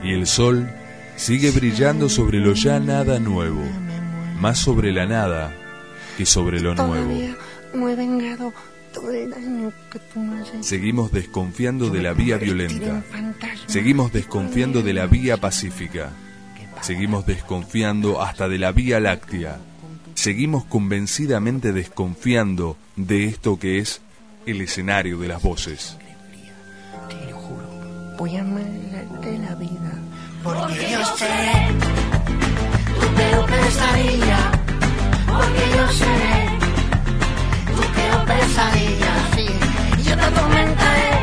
y el sol sigue brillando sobre lo ya nada nuevo, más sobre la nada que sobre lo nuevo. No he vengado todo el daño que tú me has hecho. Seguimos desconfiando de la vía violenta, seguimos desconfiando de la vía pacífica, seguimos desconfiando hasta de la vía láctea, seguimos convencidamente desconfiando de esto que es el escenario de las voces. Te lo juro, voy a amargarte la vida, porque yo seré tu peor pesadilla, porque yo seré tu peor pesadilla, sí. Yo te atormentaré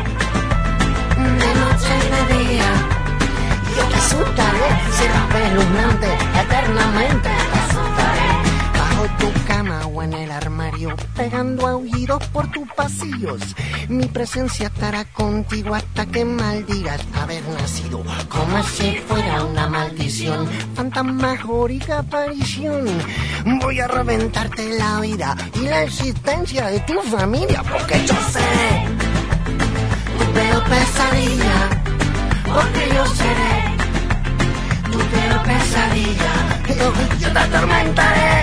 de noche y de día, yo te asustaré, serás espeluznante, eternamente te asustaré. bajo tu cama o en el armario, pegando aullidos por tus pasillos. Mi presencia estará contigo hasta que maldigas haber nacido, como si fuera una maldición, fantasmagórica aparición. Voy a reventarte la vida y la existencia de tu familia, porque yo seré Tu peor pesadilla, porque yo seré tu peor pesadilla. yo te atormentaré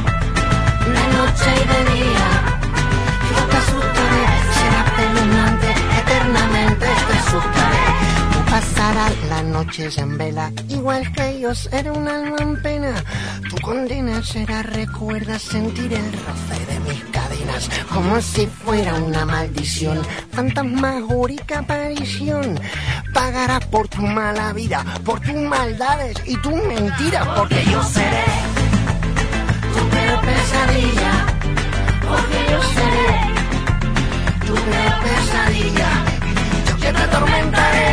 De noche y de día, yo te asustaré, serás espeluznante, eternamente te asustaré. Tú pasarás las noches en vela, igual que yo seré un alma en pena. Tu condena será, recuerda sentir el roce de mis cadenas, como si fuera una maldición, fantasmagórica aparición. Pagarás por tu mala vida, por tus maldades y tus mentiras, porque yo seré Tu peor pesadilla, porque yo seré tu peor pesadilla. yo te atormentaré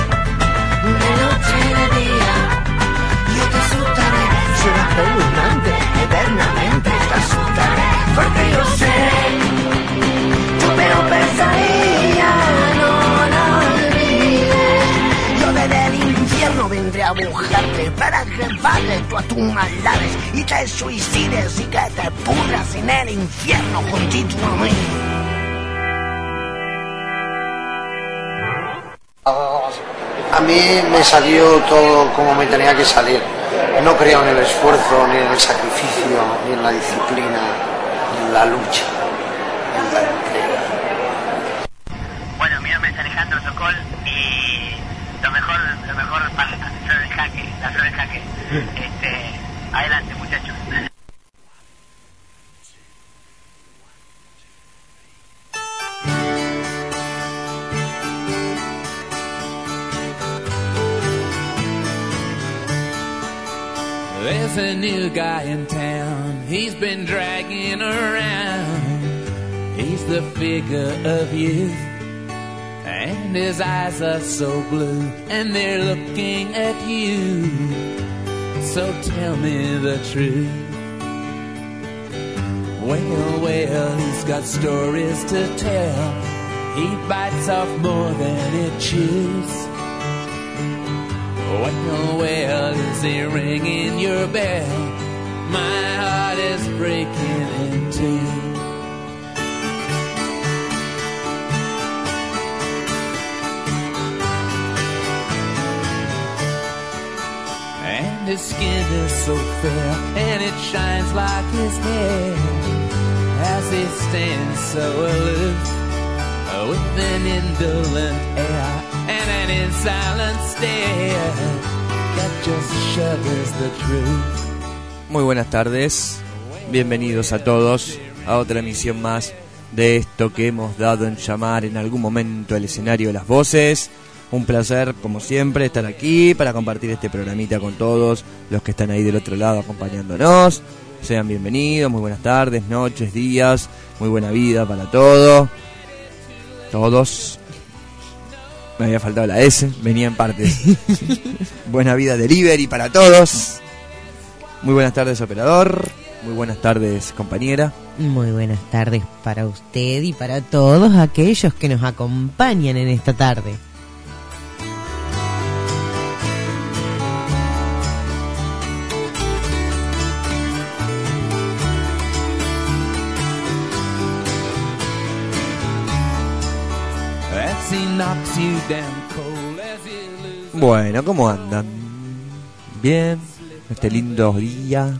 De noche y de día, yo te asustaré, serás espeluznante, eternamente te asustaré, porque yo seré tu peor pesadilla, no olvides. Yo desde el infierno vendré a buscarte para que pagues tú a tus maldades y te suicides y que te pudras en el infierno juntito a mí. A mí me salió todo como me tenía que salir. No creo en el esfuerzo, ni en el sacrificio, ni en la disciplina, ni en la lucha, en la entrega. Bueno, mi nombre es Alejandro Sokol y lo mejor para la flor del jaque, adelante muchachos. There's a new guy in town, he's been dragging around. He's the figure of youth, and his eyes are so blue, and they're looking at you. So tell me the truth. Well, he's got stories to tell. He bites off more than it chews. Well, is he ringing your bell? My heart is breaking in two. And his skin is so fair, and it shines like his hair, as he stands so aloof, with an indolent air and an insolent stare that just shudders the truth. Muy buenas tardes, bienvenidos a todos a otra emisión más de esto que hemos dado en llamar en algún momento el escenario de las voces. Un placer, como siempre, estar aquí para compartir este programita con todos los que están ahí del otro lado acompañándonos. Sean bienvenidos, muy buenas tardes, noches, días, muy buena vida para todos. Me había faltado la S, venía en partes. Buena vida delivery para todos. Muy buenas tardes, operador. Muy buenas tardes, compañera. Muy buenas tardes para usted y para todos aquellos que nos acompañan en esta tarde. Bueno, ¿cómo andan? Bien, este lindo día.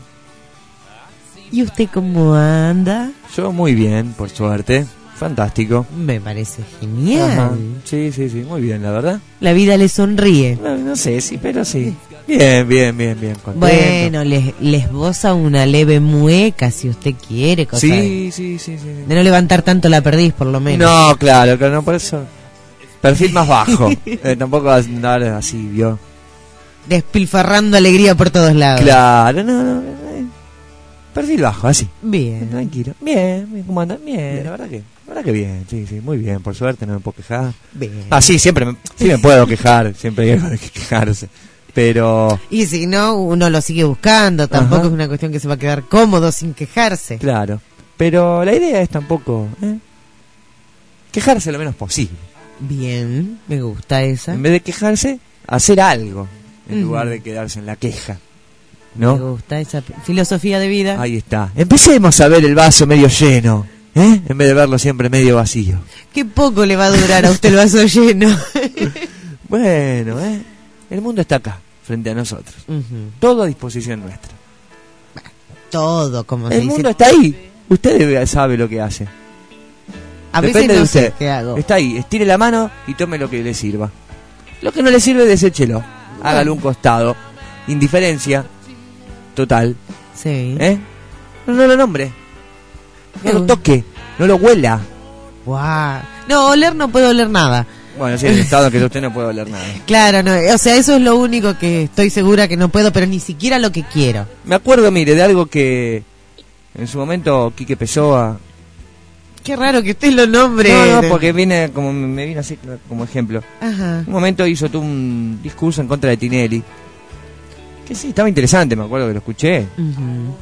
¿Y usted cómo anda? Yo muy bien, por suerte. Fantástico. Me parece genial. Ajá. Sí, muy bien, la verdad. La vida le sonríe. No sé, sí, pero sí. Bien. Contento. Bueno, les esboza una leve mueca si usted quiere. Cosa Sí. de no levantar tanto la perdiz, por lo menos. No, claro, que no, por eso. Perfil más bajo. Tampoco andar así, ¿vio? Despilfarrando alegría por todos lados. Claro, no. Perfil bajo, así. Bien. Tranquilo. Bien, ¿cómo andan? Bien, la verdad que bien, sí, muy bien, por suerte no me puedo quejar. Bien. Sí, siempre me puedo quejar, siempre hay algo de que quejarse. Pero... Y si no, uno lo sigue buscando, tampoco Ajá. es una cuestión que se va a quedar cómodo sin quejarse. Claro, pero la idea es tampoco quejarse lo menos posible. Bien, me gusta esa. En vez de quejarse, hacer algo, en Ujú. lugar de quedarse en la queja. Me ¿No? gusta esa filosofía de vida. Ahí está. Empecemos a ver el vaso medio lleno, en vez de verlo siempre medio vacío. Qué poco le va a durar a usted el vaso lleno. Bueno, el mundo está acá, frente a nosotros. Ujú. Todo a disposición nuestra. Todo, como se El dice. mundo está ahí. Usted sabe lo que hace. A veces Depende no de sé usted. qué hago. Está ahí. Estire la mano y tome lo que le sirva. Lo que no le sirve, deséchelo. Hágalo a un costado. Indiferencia total. Sí. No lo nombre. No lo toque. No lo huela. Guau. No, oler no puedo oler nada. Bueno, sí, en el estado que usted no puede oler nada. Claro, no, o sea, eso es lo único que estoy segura que no puedo, pero ni siquiera lo que quiero. Me acuerdo, mire, de algo que en su momento Quique Pessoa... Qué raro que usted lo nombre. No, porque viene como me viene así como ejemplo. Ajá. Un momento hizo tú un discurso en contra de Tinelli. Que sí, estaba interesante, me acuerdo que lo escuché. Ujú.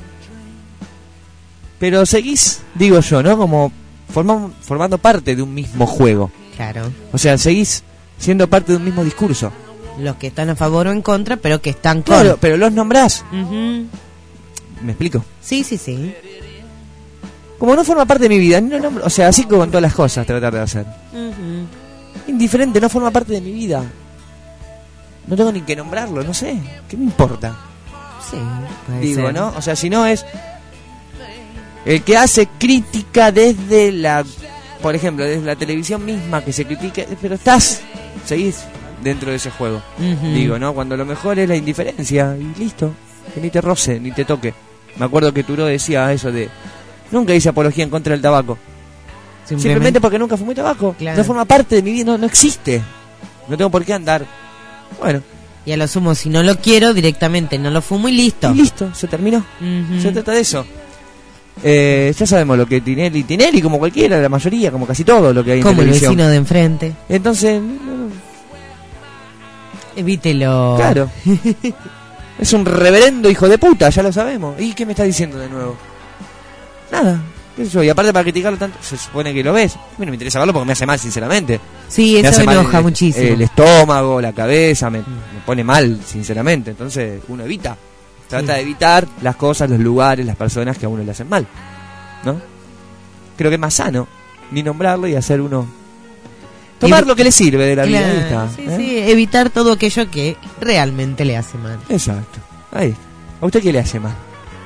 Pero seguís, digo yo, ¿no? Como formando parte de un mismo juego. Claro. O sea, seguís siendo parte de un mismo discurso. Los que están a favor o en contra, pero que están con. Claro, pero los nombrás. Ujú. ¿Me explico? Sí. Como no forma parte de mi vida, no nombro, o sea, así como con todas las cosas tratar de hacer. Ujú. Indiferente, no forma parte de mi vida. No tengo ni que nombrarlo, no sé. ¿Qué me importa? Sí, puede Digo, ser. ¿no? O sea, si no es el que hace crítica desde la, por ejemplo, desde la televisión misma que se critica, pero seguís dentro de ese juego. Ujú. Digo, ¿no? Cuando lo mejor es la indiferencia y listo, que ni te roce, ni te toque. Me acuerdo que Turó decía eso de, nunca hice apología en contra del tabaco. Simplemente porque nunca fumé tabaco. Claro. No forma parte de mi vida, no existe. No tengo por qué andar. Bueno, Y a lo sumo, si no lo quiero, directamente no lo fumo y listo. y listo, se terminó. Ujú. Se trata de eso. Ya sabemos lo que Tinelli como cualquiera, la mayoría, como casi todo lo que hay en Como el televisión. vecino de enfrente. Entonces, Evítelo. claro. Es un reverendo hijo de puta, ya lo sabemos. ¿Y qué me está diciendo de nuevo? Nada. ¿Qué sé yo? Y aparte para criticarlo tanto, se supone que lo ves. A mí no me interesa verlo porque me hace mal, sinceramente. Sí, Me eso hace me mal enoja muchísimo. el estómago, la cabeza, me pone mal, sinceramente. Entonces uno evita. Trata de evitar las cosas, los lugares, las personas que a uno le hacen mal. ¿No? Creo que es más sano ni nombrarlo y hacer uno... Tomar lo que le sirve de la vida. Ahí está, Sí, sí, evitar todo aquello que realmente le hace mal. Exacto. Ahí está. ¿A usted qué le hace mal?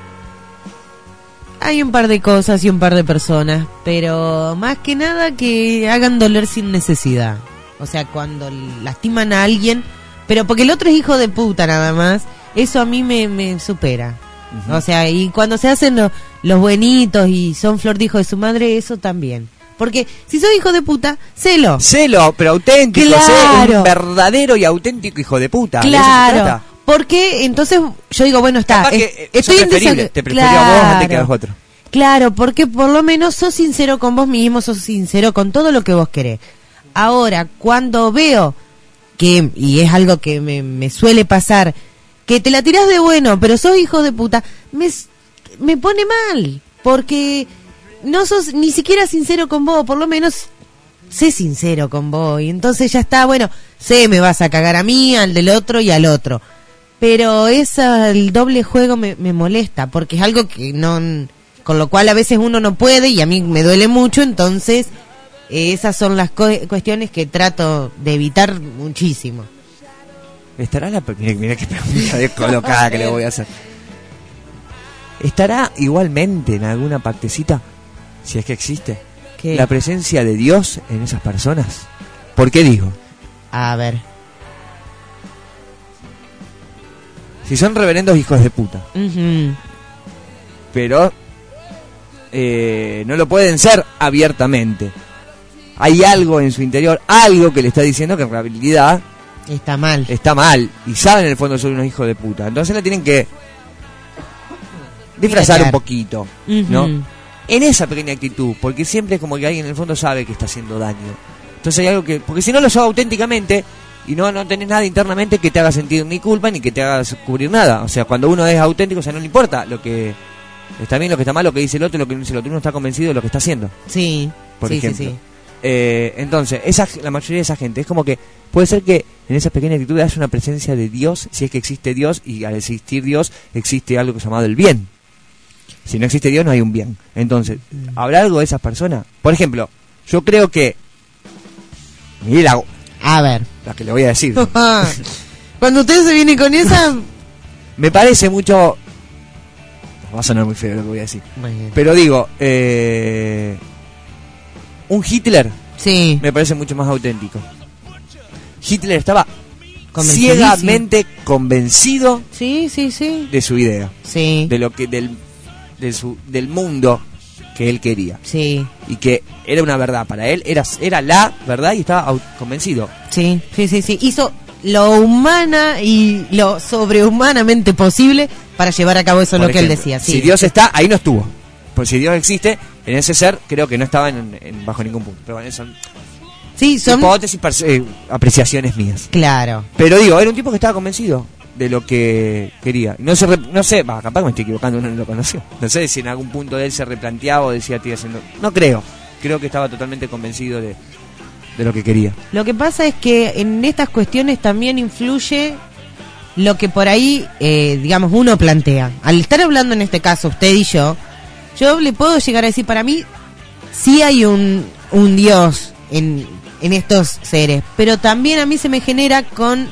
Hay un par de cosas y un par de personas, pero más que nada que hagan doler sin necesidad. O sea, cuando lastiman a alguien, pero porque el otro es hijo de puta nada más, eso a mí me supera. Ujú. O sea, y cuando se hacen los buenitos y son flor de hijo de su madre, eso también. Porque si soy hijo de puta, celo. Celo, pero auténtico, Claro. sé, un verdadero y auténtico hijo de puta. ¿De eso se Claro. trata? Porque entonces yo digo, bueno, está. Capaz que estoy sos en preferible, desa- te prefiero a vos antes que a los otros. Claro, porque por lo menos sos sincero con vos mismo, sos sincero con todo lo que vos querés. Ahora, cuando veo que, y es algo que me suele pasar, que te la tirás de bueno, pero sos hijo de puta, me pone mal, porque no sos ni siquiera sincero con vos, por lo menos sé sincero con vos, y entonces ya está, bueno, sé, me vas a cagar a mí, al del otro y al otro. Pero el doble juego me molesta, porque es algo que no, con lo cual a veces uno no puede y a mí me duele mucho, entonces esas son las cuestiones que trato de evitar muchísimo. ¿Estará mira qué pregunta descolocada que le voy a hacer. ¿Estará igualmente en alguna partecita, si es que existe, ¿Qué? la presencia de Dios en esas personas? ¿Por qué digo? A ver. Si son reverendos hijos de puta, Ujú. pero no lo pueden ser abiertamente. Hay algo en su interior, algo que le está diciendo que en realidad Está mal. está mal, y saben en el fondo son unos hijos de puta. Entonces la tienen que disfrazar un poquito, ¿no? Ujú. En esa pequeña actitud, porque siempre es como que alguien en el fondo sabe que está haciendo daño. Entonces hay algo que, porque si no lo sos auténticamente y no tenés nada internamente que te haga sentir ni culpa ni que te haga descubrir nada. O sea, cuando uno es auténtico, o sea, no le importa lo que está bien, lo que está mal, lo que dice el otro, lo que no dice el otro. Uno está convencido de lo que está haciendo, Sí. por sí, ejemplo. sí. Entonces, la mayoría de esa gente es como que puede ser que en esas pequeñas actitudes haya una presencia de Dios, si es que existe Dios, y al existir Dios existe algo que es llamado el bien. Si no existe Dios no hay un bien. Entonces, ¿habrá algo de esas personas? Por ejemplo, yo creo que... Mira A ver. la que le voy a decir. Cuando usted se viene con esa... Me parece mucho... Va a sonar muy feo lo que voy a decir. Bueno. Pero digo, un Hitler Sí. me parece mucho más auténtico. Hitler estaba Convencidísimo. ciegamente convencido Sí, sí, sí. de su idea, Sí. de lo que del mundo que él quería, Sí. y que era una verdad para él, era la verdad, y estaba convencido. Sí, sí, sí, sí. Hizo lo humana y lo sobrehumanamente posible para llevar a cabo eso Por lo que él ejemplo, decía. Sí. si Dios está, ahí no estuvo. Pues si Dios existe, en ese ser creo que no estaba bajo ningún punto. Pero bueno, son Sí, son... hipótesis, apreciaciones mías. Claro. Pero digo, era un tipo que estaba convencido de lo que quería. No sé, capaz que me estoy equivocando, uno no lo conoció. No sé si en algún punto de él se replanteaba o decía, estoy haciendo... No creo. Creo que estaba totalmente convencido de lo que quería. Lo que pasa es que en estas cuestiones también influye lo que por ahí, digamos, uno plantea. Al estar hablando en este caso, usted y yo le puedo llegar a decir, para mí, sí hay un Dios en estos seres, pero también a mí se me genera con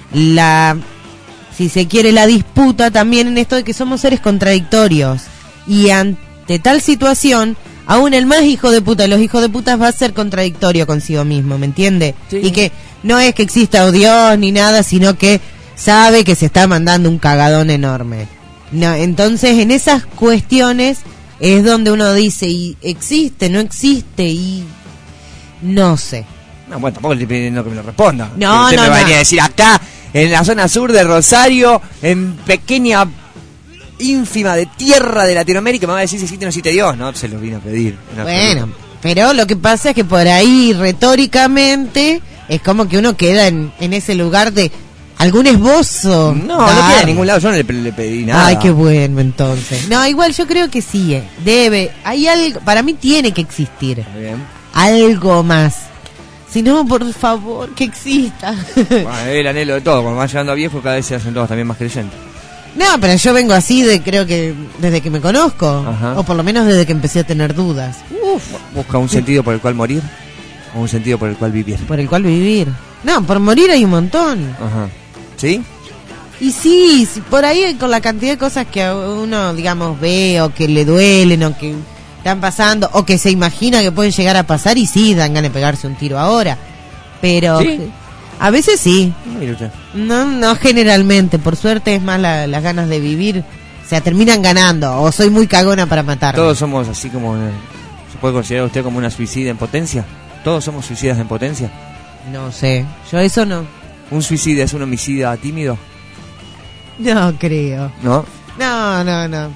si se quiere, la disputa también en esto de que somos seres contradictorios. Y ante tal situación, aún el más hijo de puta de los hijos de putas va a ser contradictorio consigo mismo, ¿me entiende? Sí. Y que no es que exista Dios ni nada, sino que sabe que se está mandando un cagadón enorme. No, entonces, en esas cuestiones es donde uno dice, ¿y existe, no existe? Y no sé. No, bueno, tampoco le estoy pidiendo que me lo responda. No, Usted no, me no. venía a decir acá, en la zona sur de Rosario, en pequeña, ínfima de tierra de Latinoamérica, me va a decir si existe o no existe Dios. No, se lo vino a pedir. Bueno, pero lo que pasa es que por ahí, retóricamente, es como que uno queda en ese lugar de algún esbozo. No queda en ningún lado, yo no le pedí nada. Ay, qué bueno, entonces. No, igual yo creo que sí, debe. Hay algo, para mí tiene que existir. Está bien. Algo más. Si no, por favor, que exista. Bueno, es el anhelo de todo. Cuando van llegando a viejo, cada vez se hacen todos también más creyentes. No, pero yo vengo así creo que desde que me conozco. Ajá. O por lo menos desde que empecé a tener dudas. Busca un sentido por el cual morir o un sentido por el cual vivir. Por el cual vivir. No, por morir hay un montón. Ajá. ¿Sí? Y sí, por ahí con la cantidad de cosas que uno, digamos, ve o que le duelen o que están pasando o que se imagina que pueden llegar a pasar, y sí, dan ganas de pegarse un tiro ahora. Pero ¿Sí? a veces sí. Mire usted. No generalmente. Por suerte es más las ganas de vivir. O sea, terminan ganando. O soy muy cagona para matarme. Todos somos así como... ¿Se puede considerar usted como una suicida en potencia? ¿Todos somos suicidas en potencia? No sé. Yo eso no. ¿Un suicida es un homicida tímido? No creo. ¿No? No.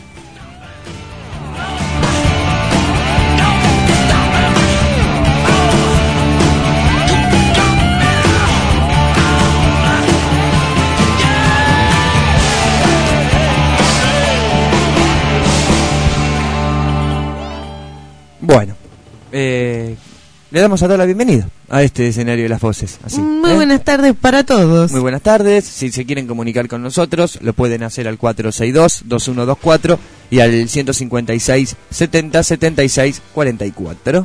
Bueno, le damos a todos la bienvenida a este escenario de las voces. Así, Muy buenas tardes para todos. Muy buenas tardes. Si se quieren comunicar con nosotros, lo pueden hacer al 462-2124 y al 156 70 76 44.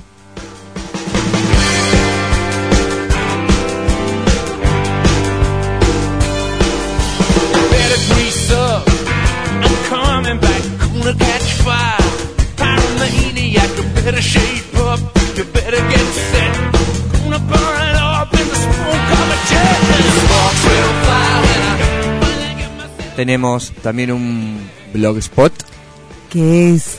Tenemos también un blogspot, que es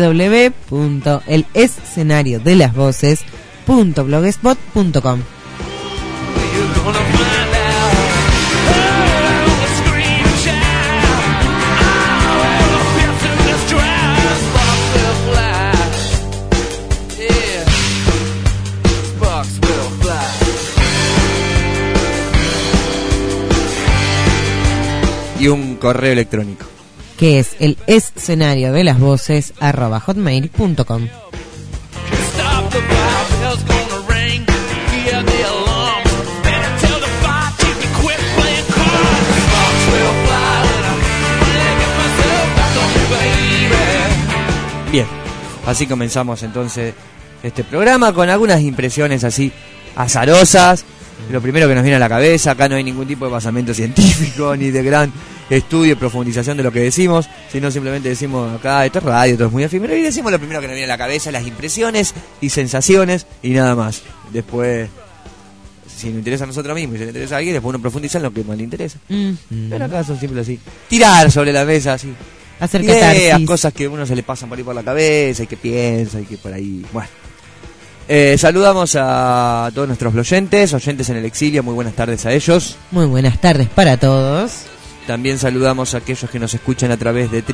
www.elescenariodelasvoces.blogspot.com. y un correo electrónico, que es el escenariodelasvoces@hotmail.com. Bien, así comenzamos entonces este programa con algunas impresiones así azarosas. Lo primero que nos viene a la cabeza, acá no hay ningún tipo de basamento científico ni de gran estudio y profundización de lo que decimos, sino simplemente decimos acá, esto es radio, todo es muy efímero, y decimos lo primero que nos viene a la cabeza, las impresiones y sensaciones y nada más. Después, si nos interesa a nosotros mismos y si le interesa a alguien, después uno profundiza en lo que más le interesa. Pero acá son simples así, tirar sobre la mesa así, hacer ideas, catarsis, cosas que a uno se le pasan por ahí por la cabeza y que piensa y que por ahí, bueno. Saludamos a todos nuestros oyentes en el exilio, muy buenas tardes a ellos. Muy buenas tardes para todos. También saludamos a aquellos que nos escuchan a través de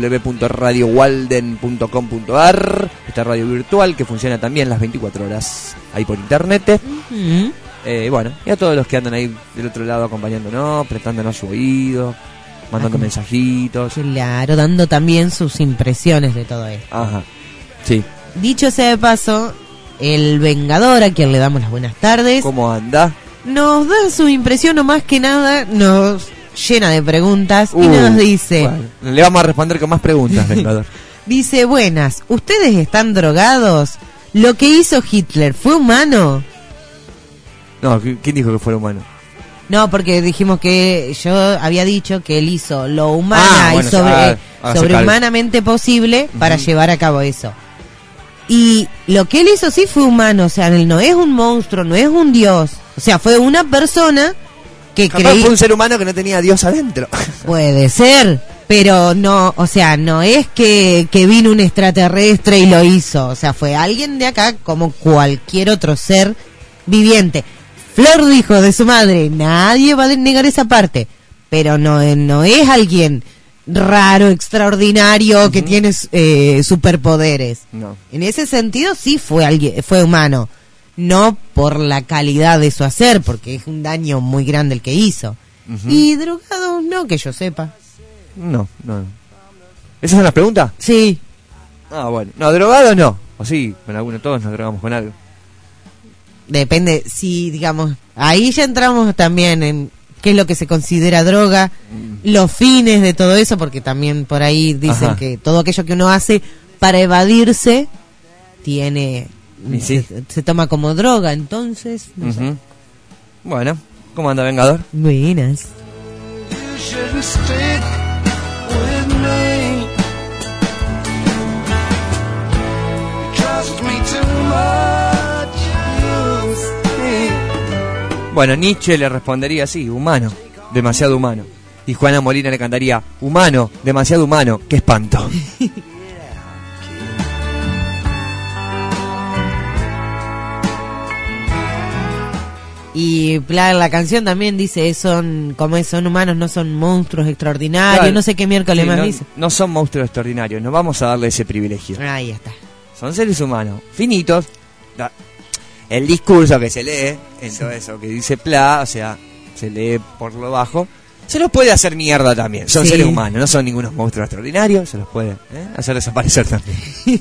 www.radiowalden.com.ar, esta radio virtual que funciona también las 24 horas ahí por internet. Bueno, y a todos los que andan ahí del otro lado acompañándonos, prestándonos su oído, mandando mensajitos. Claro, dando también sus impresiones de todo esto. Ajá, sí. Dicho sea de paso, el Vengador, a quien le damos las buenas tardes, ¿Cómo anda? nos da su impresión, o más que nada nos llena de preguntas y nos dice, bueno, le vamos a responder con más preguntas, Vengador. dice, buenas, ¿ustedes están drogados? ¿Lo que hizo Hitler fue humano? No, ¿quién dijo que fuera humano? No, porque dijimos que yo había dicho que él hizo lo humana y sobrehumanamente posible para llevar a cabo eso. Y lo que él hizo sí fue humano, o sea, él no es un monstruo, no es un dios, o sea, fue una persona que Capaz fue un ser humano que no tenía a Dios adentro. Puede ser, pero no, o sea, no es que vino un extraterrestre y lo hizo, o sea, fue alguien de acá como cualquier otro ser viviente. Flor dijo de su madre, nadie va a negar esa parte, pero no es alguien raro, extraordinario, que tiene superpoderes. No. En ese sentido sí fue humano, no por la calidad de su hacer, porque es un daño muy grande el que hizo. Y drogado no, que yo sepa. No. ¿Esas son las preguntas? Sí. Ah, bueno. No, drogado no. O sí, con alguno, todos nos drogamos con algo. Depende, si digamos, ahí ya entramos también en qué es lo que se considera droga, los fines de todo eso, porque también por ahí dicen que todo aquello que uno hace para evadirse tiene se toma como droga, entonces no sé. Bueno, ¿cómo anda, Vengador? Buenas. Bueno, Nietzsche le respondería así, humano, demasiado humano. Y Juana Molina le cantaría, humano, demasiado humano, qué espanto. Y la canción también dice, son humanos, no son monstruos extraordinarios, claro, no sé qué miércoles más dice. No son monstruos extraordinarios, no vamos a darle ese privilegio. Ahí está. Son seres humanos, finitos. El discurso que se lee, en todo eso que dice Pla, o sea, se lee por lo bajo, se los puede hacer mierda también. Son seres humanos, no son ningunos monstruos extraordinarios, se los puede hacer desaparecer también.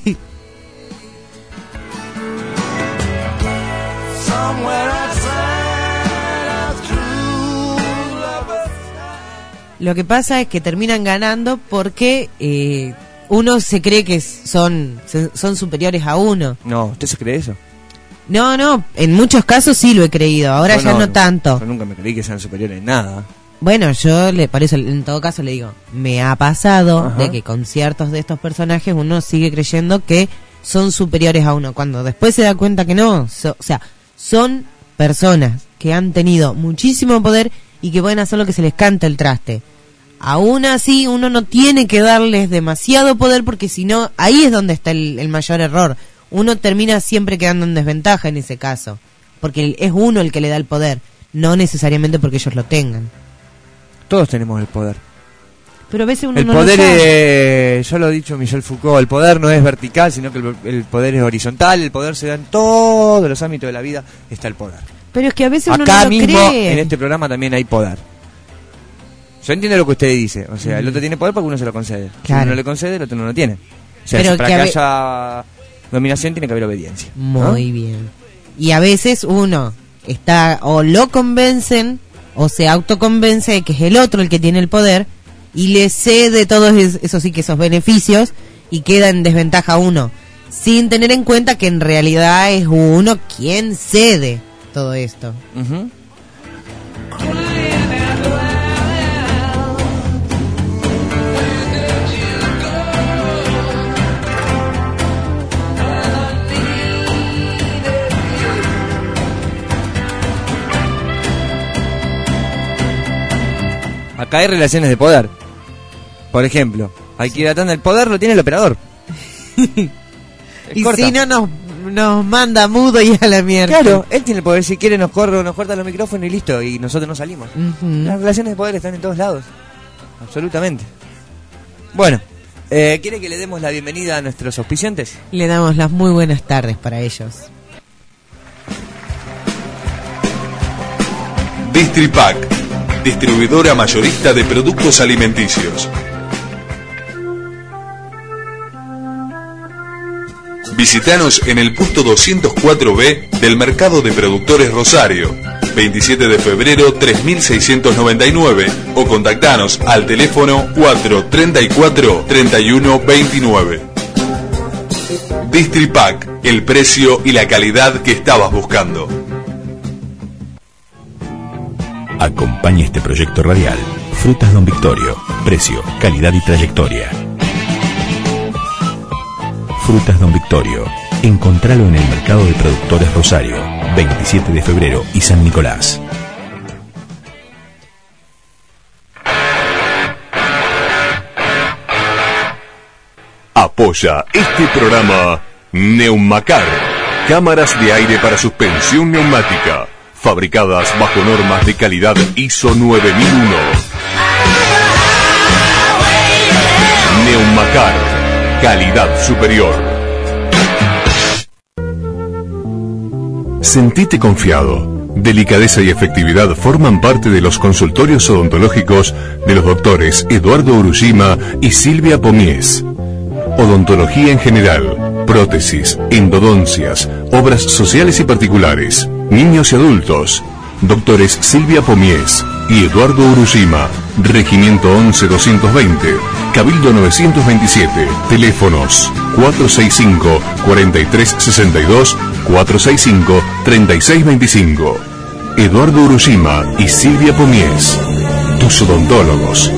Lo que pasa es que terminan ganando porque uno se cree que son superiores a uno. No, ¿usted se cree eso? No, en muchos casos sí lo he creído, ahora ya no tanto. Yo nunca me creí que sean superiores en nada. Bueno, por eso en todo caso le digo, me ha pasado de que con ciertos de estos personajes uno sigue creyendo que son superiores a uno, cuando después se da cuenta que no, o sea, son personas que han tenido muchísimo poder y que pueden hacer lo que se les canta el traste. Aún así, uno no tiene que darles demasiado poder, porque si no, ahí es donde está el mayor error. Uno termina siempre quedando en desventaja en ese caso, porque es uno el que le da el poder, no necesariamente porque ellos lo tengan. Todos tenemos el poder. Pero a veces uno El no poder lo sabe. ya lo ha dicho Michel Foucault, el poder no es vertical, sino que el poder es horizontal, el poder se da en todos los ámbitos de la vida, está el poder. Pero es que a veces uno Acá no lo mismo, cree. en este programa también hay poder. Yo entiendo lo que usted dice, o sea, el otro tiene poder porque uno se lo concede. Claro. Si uno le concede, el otro no lo tiene. O sea, Pero para que que haya dominación tiene que haber obediencia, ¿no? Muy bien. Y a veces uno está, o lo convencen, o se autoconvence de que es el otro el que tiene el poder, y le cede todos esos beneficios, y queda en desventaja uno, sin tener en cuenta que en realidad es uno quien cede todo esto. Ujú. Acá hay relaciones de poder. Por ejemplo, Aikiratán del poder lo tiene el operador. Y Corta. si no nos manda mudo y a la mierda. Claro, él tiene el poder, si quiere nos corre o nos corta los micrófonos y listo, y nosotros no salimos. Ujú. Las relaciones de poder están en todos lados. Absolutamente. Bueno, ¿quiere que le demos la bienvenida a nuestros auspiciantes? Le damos las muy buenas tardes para ellos. Distripac, distribuidora mayorista de productos alimenticios. Visítanos en el puesto 204B del Mercado de Productores Rosario, 27 de febrero 3699, o contactanos al teléfono 434-3129. Distripac, el precio y la calidad que estabas buscando. Acompaña este proyecto radial. Frutas Don Victorio. Precio, calidad y trayectoria. Frutas Don Victorio. Encontralo en el Mercado de Productores Rosario, 27 de febrero y San Nicolás. Apoya este programa Neumacar. Cámaras de aire para suspensión neumática. Fabricadas bajo normas de calidad ISO 9001. Neumacar. Calidad superior. Sentite confiado. Delicadeza y efectividad forman parte de los consultorios odontológicos de los doctores Eduardo Urujima y Silvia Pomies. Odontología en general, prótesis, endodoncias, obras sociales y particulares, niños y adultos. Doctores Silvia Pomies y Eduardo Urujima. Regimiento 11-220, Cabildo 927. Teléfonos 465-4362, 465-3625. Eduardo Urujima y Silvia Pomies, tus odontólogos.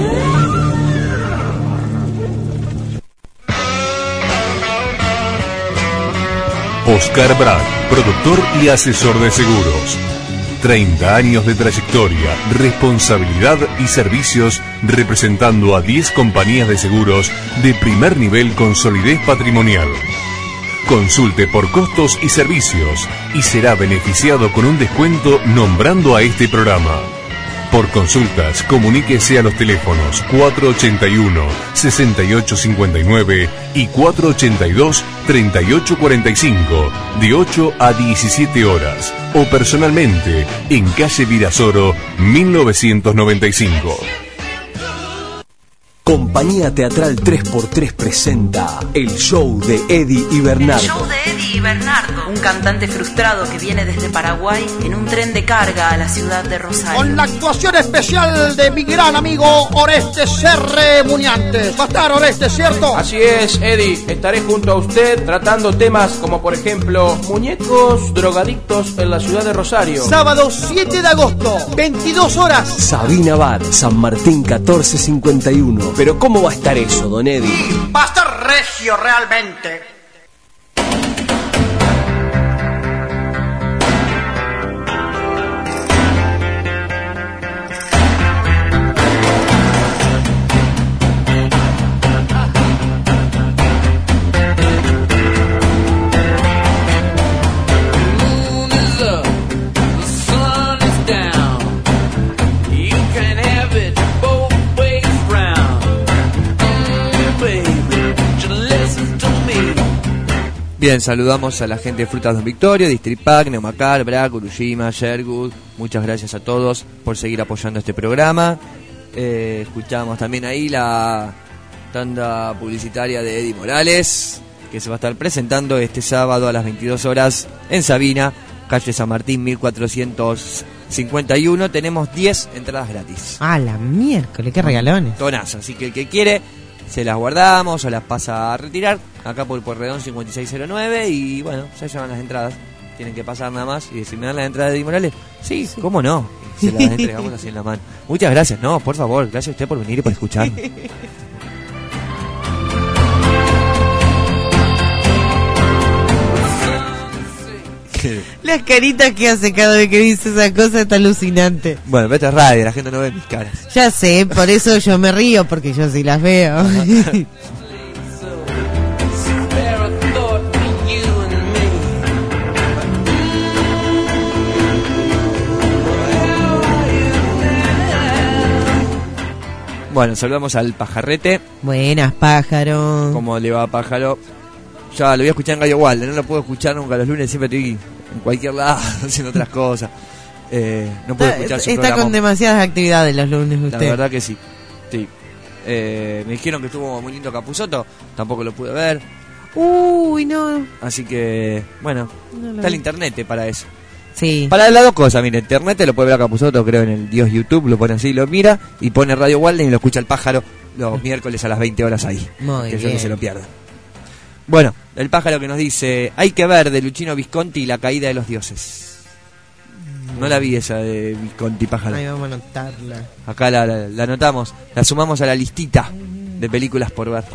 Oscar Brad, productor y asesor de seguros. 30 años de trayectoria, responsabilidad y servicios representando a 10 compañías de seguros de primer nivel con solidez patrimonial. Consulte por costos y servicios y será beneficiado con un descuento nombrando a este programa. Por consultas, comuníquese a los teléfonos 481-6859 y 482-3845 de 8 a 17 horas o personalmente en calle Virasoro 1995. Compañía Teatral 3x3 presenta el show de Eddie y Bernardo. El show de Eddie y Bernardo, un cantante frustrado que viene desde Paraguay en un tren de carga a la ciudad de Rosario. Con la actuación especial de mi gran amigo Orestes R. Muniantes. Va a estar Orestes, ¿cierto? Así es, Eddie. Estaré junto a usted tratando temas como, por ejemplo, muñecos drogadictos en la ciudad de Rosario. Sábado 7 de agosto, 22 horas. Sabina Bar, San Martín 1451. Pero ¿cómo va a estar eso, don Eddie? Y va a estar recio realmente. Bien, saludamos a la gente de Frutas Don Victorio, Distripac, Neumacar, Brac, Urujima, Sherwood. Muchas gracias a todos por seguir apoyando este programa. Escuchamos también ahí la tanda publicitaria de Eddie Morales, que se va a estar presentando este sábado a las 22 horas en Sabina, calle San Martín 1451. Tenemos 10 entradas gratis. Ah, la miércoles, qué regalones. Tonazo, así que el que quiere se las guardamos o las pasa a retirar acá por Pueyrredón 5609 y bueno, ya llevan las entradas. Tienen que pasar nada más y decir, ¿me dan las entradas de Eddie Morales? Sí, ¿cómo no? Se las entregamos así en la mano. Muchas gracias, no, por favor, gracias a usted por venir y por escuchar. Las caritas que hace cada vez que dice esa cosa está alucinante. Bueno, pero esto es radio, la gente no ve mis caras. Ya sé, por eso yo me río, porque yo sí las veo. Bueno, saludamos al Pajarrete. Buenas, pájaro. ¿Cómo le va, pájaro? Ya lo voy a escuchar en Radio Walde, no lo puedo escuchar nunca los lunes, siempre estoy en cualquier lado haciendo otras cosas. No puedo escuchar su programa. Está con demasiadas actividades los lunes usted. La verdad que sí. Me dijeron que estuvo muy lindo Capusotto, tampoco lo pude ver. Uy, no. Así que, bueno, está el internet para eso. Sí. Para las dos cosas, mire, internet lo puede ver a Capusotto, creo, en el Dios YouTube, lo pone así, lo mira y pone Radio Walden y lo escucha el pájaro los miércoles a las 20 horas ahí. Muy que bien. yo no se lo pierda. Bueno, el pájaro que nos dice, hay que ver de Luchino Visconti y la caída de los dioses. No la vi esa de Visconti, pájaro. Ahí vamos a anotarla. Acá la anotamos, la sumamos a la listita de películas por ver.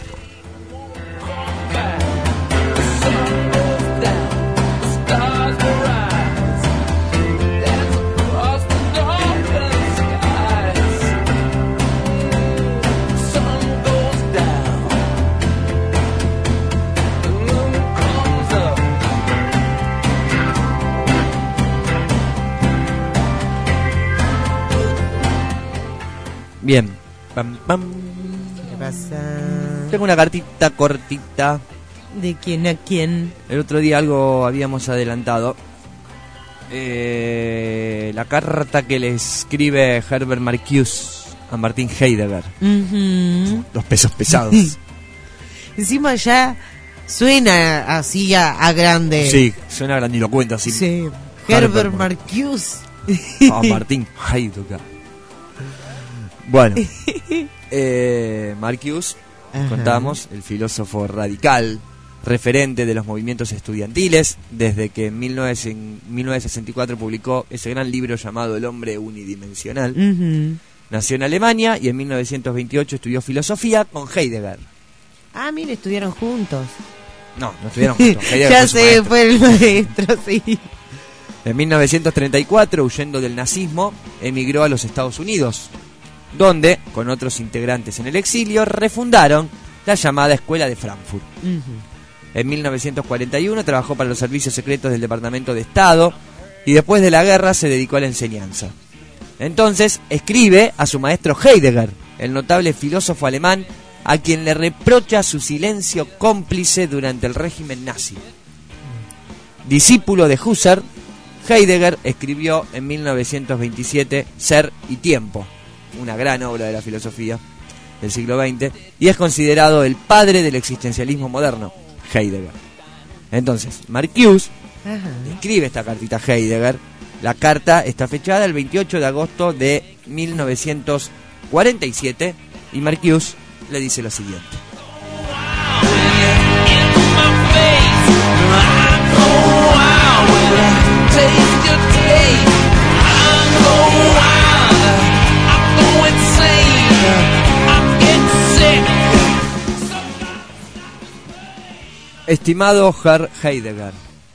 Bien. Pam, pam. ¿Qué pasa? Tengo una cartita cortita. ¿De quién a quién? El otro día algo habíamos adelantado. La carta que le escribe Herbert Marcuse a Martin Heidegger. Los pesos pesados. Encima ya suena así a grande. Sí, suena grandilocuente así. Sí. Herbert Marcuse. A Martin Heidegger. Bueno, Marcuse, contamos, el filósofo radical, referente de los movimientos estudiantiles, desde que en 1964 publicó ese gran libro llamado El hombre unidimensional. Nació en Alemania y en 1928 estudió filosofía con Heidegger. Ah, mire, estudiaron juntos. No estuvieron juntos. Ya sé, fue el maestro, sí. En 1934, huyendo del nazismo, emigró a los Estados Unidos, donde, con otros integrantes en el exilio, refundaron la llamada Escuela de Frankfurt. En 1941 trabajó para los servicios secretos del Departamento de Estado y después de la guerra se dedicó a la enseñanza. Entonces escribe a su maestro Heidegger, el notable filósofo alemán, a quien le reprocha su silencio cómplice durante el régimen nazi. Discípulo de Husserl, Heidegger escribió en 1927 Ser y Tiempo, una gran obra de la filosofía del siglo XX, y es considerado el padre del existencialismo moderno, Heidegger. Entonces, Marcuse escribe esta cartita a Heidegger. La carta está fechada el 28 de agosto de 1947 y Marcuse le dice lo siguiente. Estimado Herr Heidegger,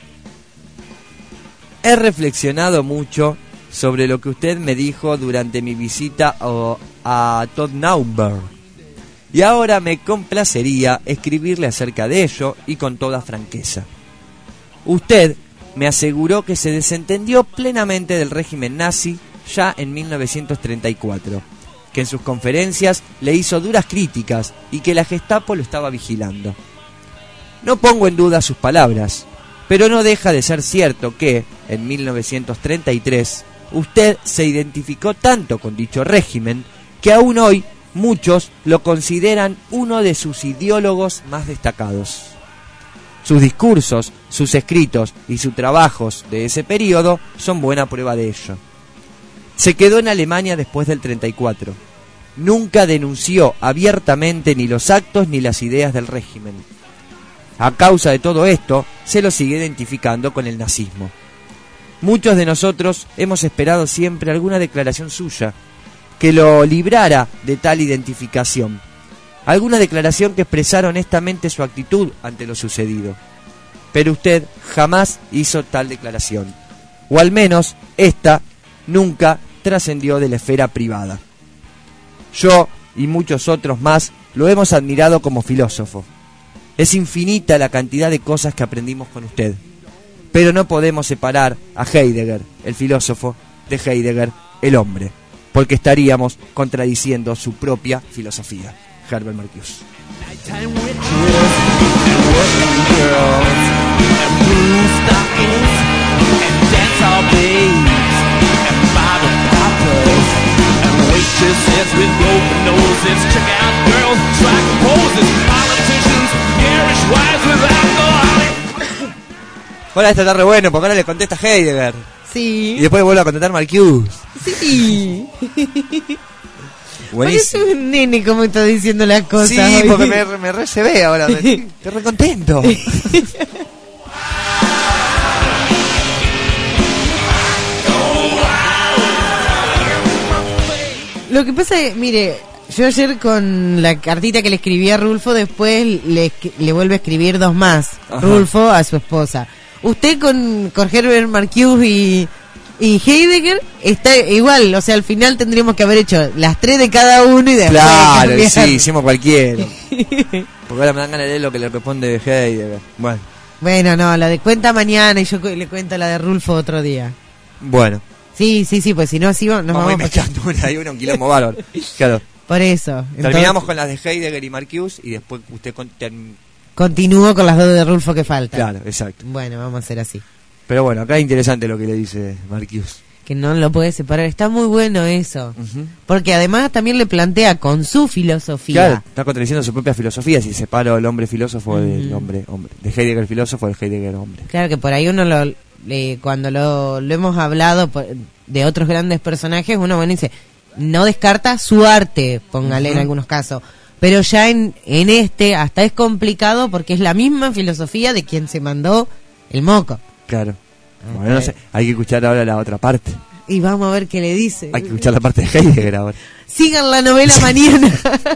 he reflexionado mucho sobre lo que usted me dijo durante mi visita a Todtnaumberg y ahora me complacería escribirle acerca de ello y con toda franqueza. Usted me aseguró que se desentendió plenamente del régimen nazi ya en 1934, que en sus conferencias le hizo duras críticas y que la Gestapo lo estaba vigilando. No pongo en duda sus palabras, pero no deja de ser cierto que, en 1933, usted se identificó tanto con dicho régimen que aún hoy muchos lo consideran uno de sus ideólogos más destacados. Sus discursos, sus escritos y sus trabajos de ese periodo son buena prueba de ello. Se quedó en Alemania después del 34. Nunca denunció abiertamente ni los actos ni las ideas del régimen. A causa de todo esto, se lo sigue identificando con el nazismo. Muchos de nosotros hemos esperado siempre alguna declaración suya que lo librara de tal identificación. Alguna declaración que expresara honestamente su actitud ante lo sucedido. Pero usted jamás hizo tal declaración. O al menos, esta nunca trascendió de la esfera privada. Yo y muchos otros más lo hemos admirado como filósofo. Es infinita la cantidad de cosas que aprendimos con usted. Pero no podemos separar a Heidegger, el filósofo, de Heidegger, el hombre, porque estaríamos contradiciendo su propia filosofía. Herbert Marcuse. Hola, esta está re bueno, porque ahora le contesta Heidegger. Sí. Y después vuelve a contestar Marcuse. Sí. Buenísimo. Parece un nene como está diciendo las cosas. Sí, hoy. porque me re se ve ahora. Estoy re contento. Lo que pasa es, mire, yo ayer con la cartita que le escribí a Rulfo, después le vuelve a escribir 2 más. Ajá. Rulfo a su esposa. Usted con Herbert Marcuse y Heidegger está igual, o sea, al final tendríamos que haber hecho las 3 de cada uno y después claro, sí, hicimos cualquiera. Porque ahora me dan ganas de leer lo que le responde Heidegger. Bueno, no, la de cuenta mañana y yo le cuento la de Rulfo otro día. Bueno. Sí, pues si no así nos vamos mezclando un quilombo bárbaro. Claro. Por eso. Terminamos con las de Heidegger y Marcuse y después usted continúo con las 2 de Rulfo que faltan. Claro, exacto. Bueno, vamos a hacer así. Pero bueno, acá es interesante lo que le dice Marcuse. Que no lo puede separar. Está muy bueno eso. Porque además también le plantea con su filosofía. Claro, está contradiciendo su propia filosofía. Si separo el hombre filósofo del hombre. De Heidegger filósofo del Heidegger hombre. Claro que por ahí uno cuando lo hemos hablado de otros grandes personajes, uno dice, no descarta su arte, póngale en algunos casos. Pero ya en este hasta es complicado porque es la misma filosofía de quien se mandó el moco. Claro. Bueno, no sé, hay que escuchar ahora la otra parte. Y vamos a ver qué le dice. Hay que escuchar la parte de Heidegger ahora. Sigan la novela mañana.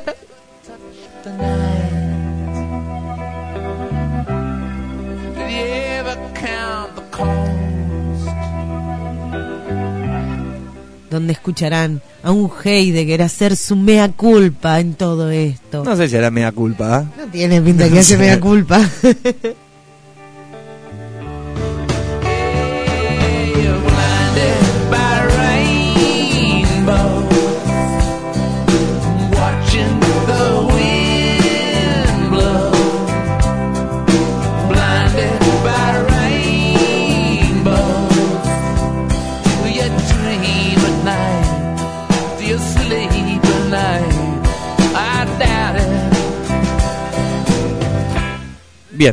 Donde escucharán a un Heidegger hacer su mea culpa en todo esto. No sé si hará mea culpa, ¿eh? No tiene pinta que hace mea culpa. Bien,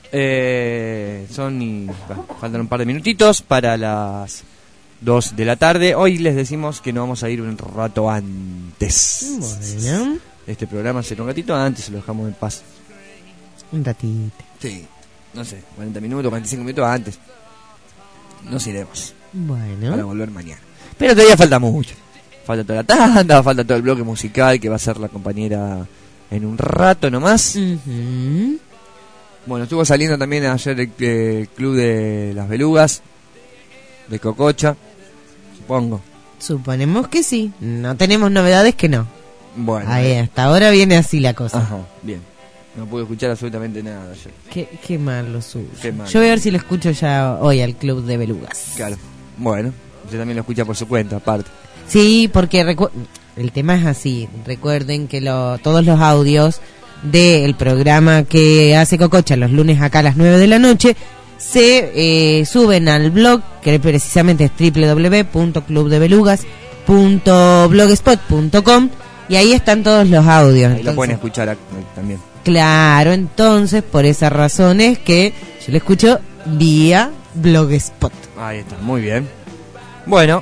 faltan un par de minutitos para las 2 de la tarde. Hoy les decimos que nos vamos a ir un rato antes. Bueno. Este programa será un ratito antes, lo dejamos en paz. Un ratito. Sí, no sé, 40 minutos, 45 minutos antes. Nos iremos. Bueno. Para volver mañana. Pero todavía falta mucho. Falta toda la tanda, falta todo el bloque musical que va a ser la compañera en un rato nomás. Bueno, estuvo saliendo también ayer el Club de las Belugas, de Cococha, supongo. Suponemos que sí. No tenemos novedades que no. Bueno. Ahí, hasta ahora viene así la cosa. Ajá, bien. No pude escuchar absolutamente nada ayer. Qué mal lo suyo. Qué mal. Yo voy a ver si lo escucho ya hoy al Club de Belugas. Claro. Bueno, usted también lo escucha por su cuenta, aparte. Sí, porque el tema es así. Recuerden que todos los audios del programa que hace Cococha los lunes acá a las 9 de la noche, se suben al blog, que precisamente es www.clubdebelugas.blogspot.com, y ahí están todos los audios. Ahí lo pueden escuchar también. Claro, entonces por esa razón es que yo lo escucho vía Blogspot. Ahí está, muy bien. Bueno,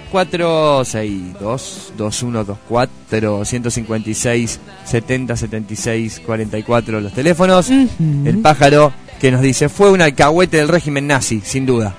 462-2124-156-70-76-44 los teléfonos. El pájaro que nos dice, fue un alcahuete del régimen nazi, sin duda.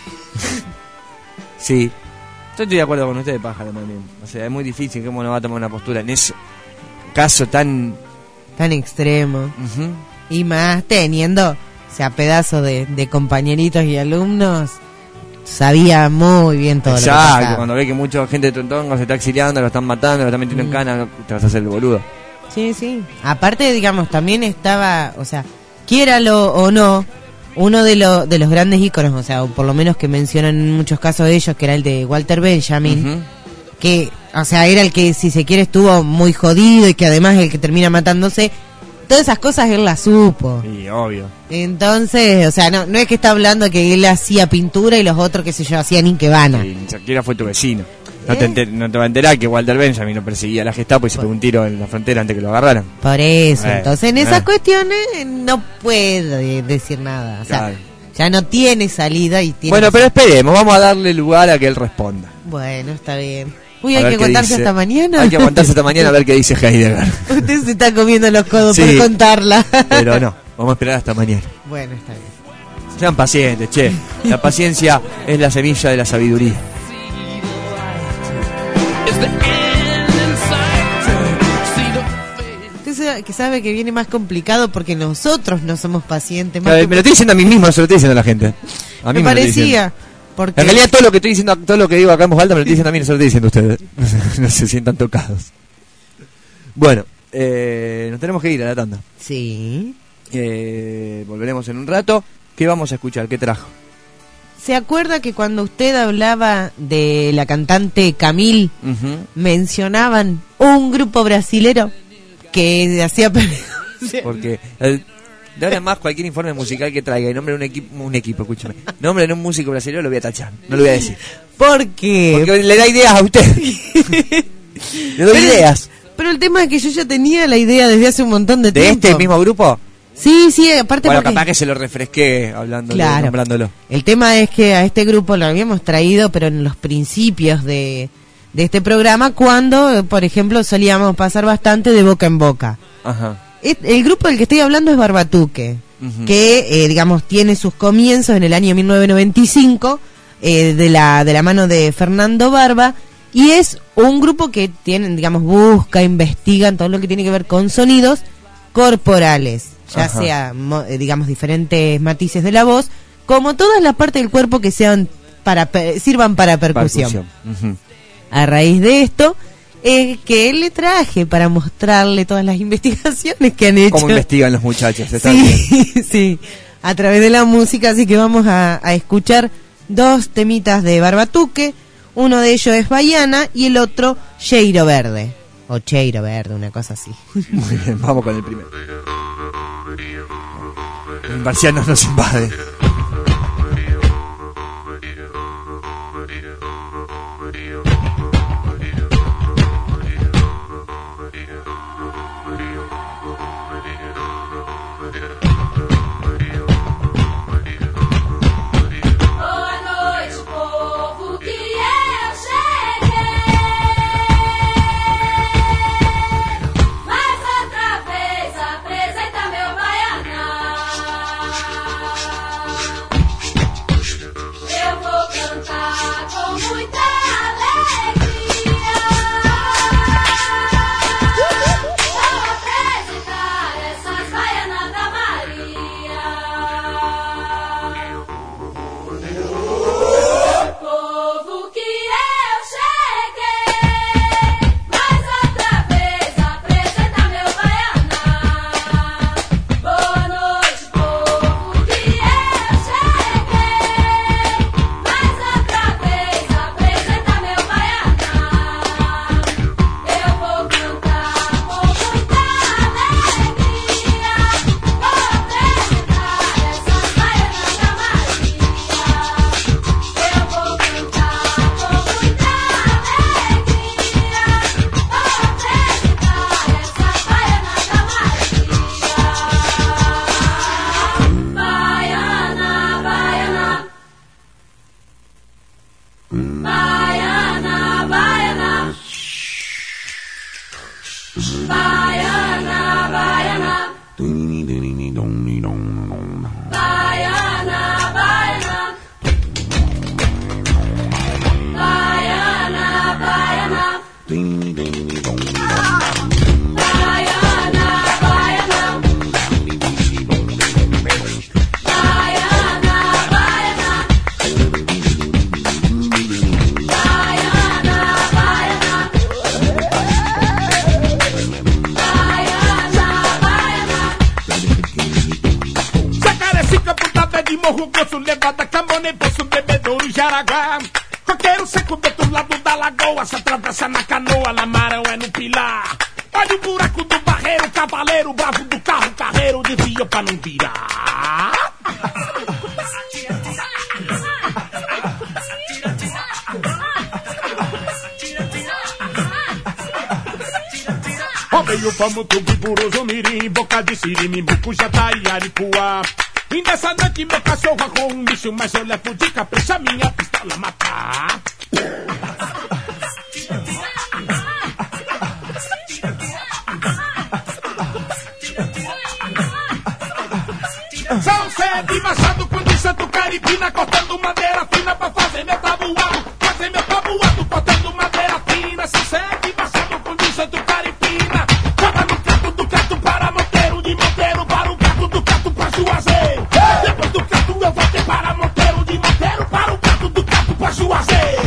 Sí, yo estoy de acuerdo con usted, pájaro, también. O sea, es muy difícil que uno va a tomar una postura en ese caso tan extremo. Y más teniendo, o sea, pedazos de compañeritos y alumnos. Sabía muy bien todo. Exacto, lo que pasaba. Cuando ve que mucha gente de Tontongo se está exiliando, lo están matando, lo están metiendo en cana, te vas a hacer el boludo. Sí, sí. Aparte, digamos, también estaba, o sea, quiéralo o no, uno de los grandes íconos, o sea, o por lo menos que mencionan en muchos casos de ellos, que era el de Walter Benjamin, que, o sea, era el que, si se quiere, estuvo muy jodido y que además el que termina matándose. Todas esas cosas él las supo. Sí, obvio. Entonces, o sea, no es que está hablando que él hacía pintura y los otros, qué sé yo, hacían Ikebana. Sí, ni siquiera fue tu vecino. No te va a enterar que Walter Benjamin lo perseguía a la Gestapo y se pegó un tiro en la frontera antes que lo agarraran. Por eso, entonces en esas cuestiones no puede decir nada. O sea, ya no tiene salida y tiene... Bueno, pero esperemos, vamos a darle lugar a que él responda. Bueno, está bien. Uy, hay que aguantarse hasta mañana. Hay que aguantarse hasta mañana a ver qué dice Heidegger. Usted se está comiendo los codos por contarla. Pero no, vamos a esperar hasta mañana. Bueno, está bien. Sean pacientes, che. La paciencia es la semilla de la sabiduría. Usted que sabe que viene más complicado porque nosotros no somos pacientes. Me lo estoy diciendo a mí mismo, no se lo estoy diciendo a la gente. A mí me parecía. Porque... En realidad todo lo que estoy diciendo, todo lo que digo acá en voz alta me lo estoy diciendo a mí, no se lo estoy diciendo a ustedes. No se sientan tocados. Bueno, nos tenemos que ir a la tanda. Sí. Volveremos en un rato. ¿Qué vamos a escuchar? ¿Qué trajo? ¿Se acuerda que cuando usted hablaba de la cantante Camille, mencionaban un grupo brasilero que hacía... Porque... de ahora en más, cualquier informe musical que traiga y nombre de un equipo, escúchame, nombre de un músico brasileño, lo voy a tachar, no lo voy a decir. ¿Por qué? Porque le da ideas a usted. Le doy ideas. Pero el tema es que yo ya tenía la idea desde hace un montón de tiempo. ¿De este mismo grupo? Sí, sí, aparte bueno, porque... capaz que se lo refresqué nombrándolo. El tema es que a este grupo lo habíamos traído, pero en los principios de este programa, cuando, por ejemplo, solíamos pasar bastante de boca en boca. Ajá. El grupo del que estoy hablando es Barbatuque, que digamos tiene sus comienzos en el año 1995 de la mano de Fernando Barba, y es un grupo que tienen, digamos, investigan todo lo que tiene que ver con sonidos corporales, ya sea digamos diferentes matices de la voz, como todas las partes del cuerpo que sean sirvan para percusión. A raíz de esto que le traje para mostrarle todas las investigaciones que han hecho. ¿Cómo investigan los muchachos? Sí, a través de la música, así que vamos a escuchar dos temitas de Barbatuque. Uno de ellos es Baiana y el otro Cheiro Verde, o Cheiro Verde, una cosa así. Muy bien, vamos con el primero. El marciano nos invade. Baiana, baiana. Baiana, baiana. Baiana, baiana. Morro Grosso, levada, Camone, Poço, Bebedouro, Jaraguá. Coqueiro seco do outro lado da lagoa, se atravessa na canoa, Lamarão é no Pilar. Olha o buraco do barreiro, cavaleiro, bravo do carro, carreiro, desvia pra não virar. Rodeio, vamos, tubi, buroso, mirim, boca de sirimi, mucujá, e aripuá. E nessa noite meu cachorro arrou um bicho, mas eu levo de capricha minha pistola matar. São Sede, Machado, quando Santo Caripina, cortando madeira fina pra fazer meu tabuado. Fazer meu tabuado, cortando madeira fina. São Sede, Machado, quando Santo Caripina. Joga no canto do canto para Monteiro, de Monteiro para o gato, do gato pra Juazeiro. Depois do canto eu voltei para Monteiro, de Monteiro para o gato, do gato pra Juazeiro.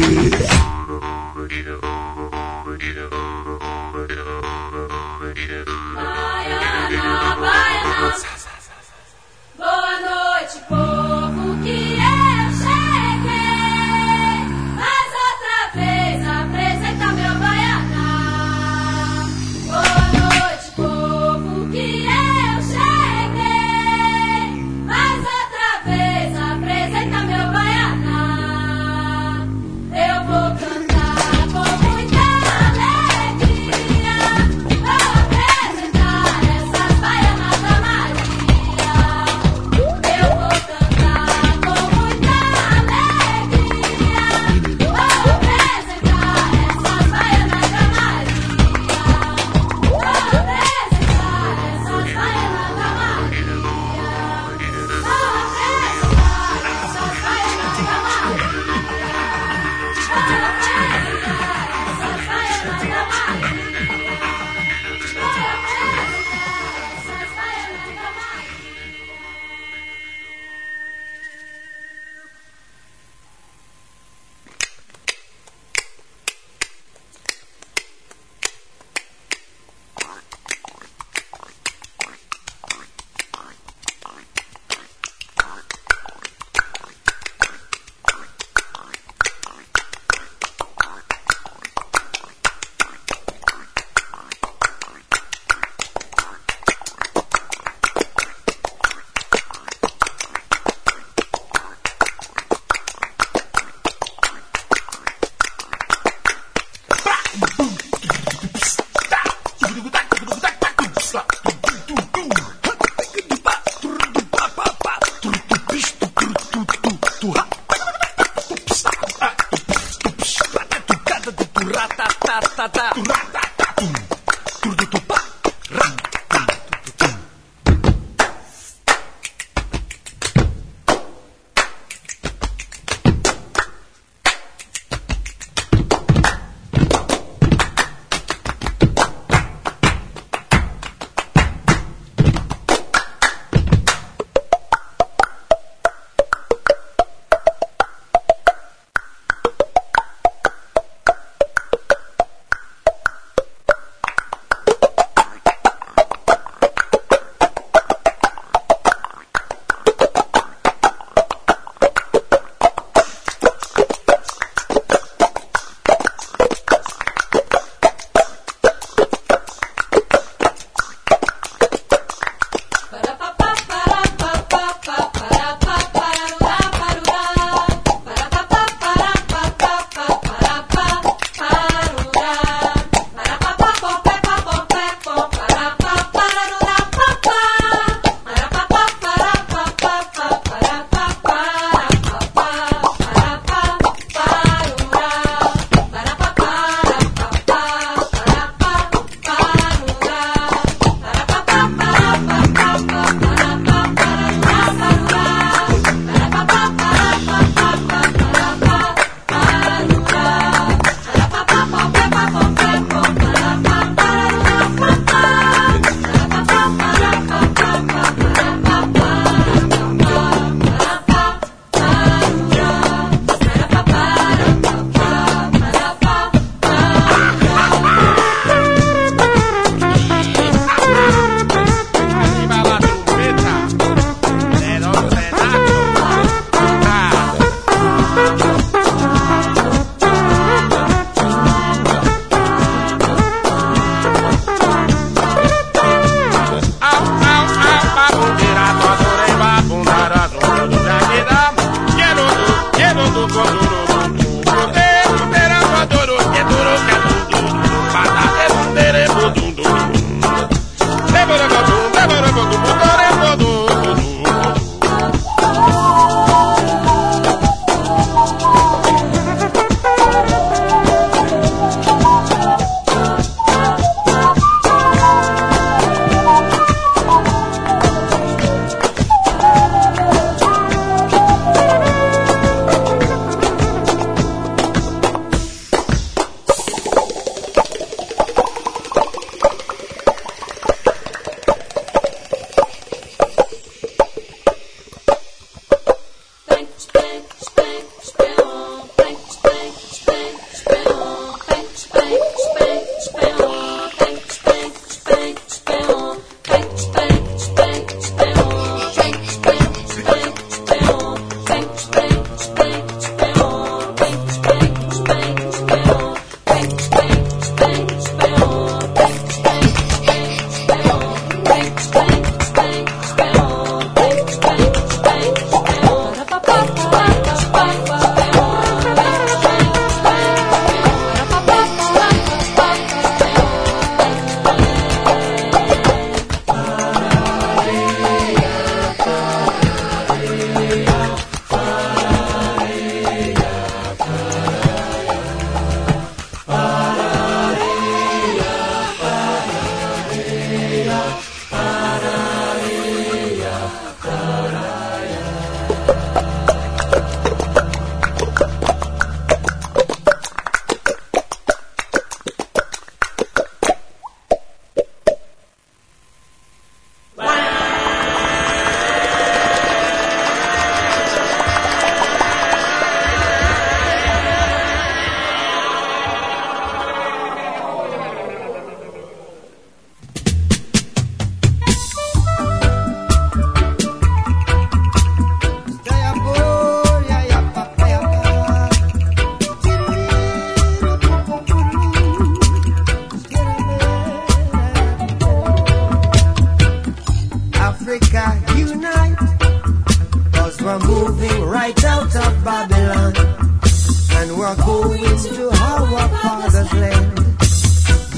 Baiana, baiana. Boa noite, povo, que eu cheguei. Mais outra vez apresenta meu baiana. Boa noite, povo, que eu cheguei. Mais outra vez apresenta meu baiana. Eu vou cantar com muita alegria. Vou apresentar essas baianas da Maria. Eu vou cantar com muita alegria. Vou apresentar essas baianas da Maria. Vou apresentar essas baianas da Maria. Vou apresentar essas baianas da Maria.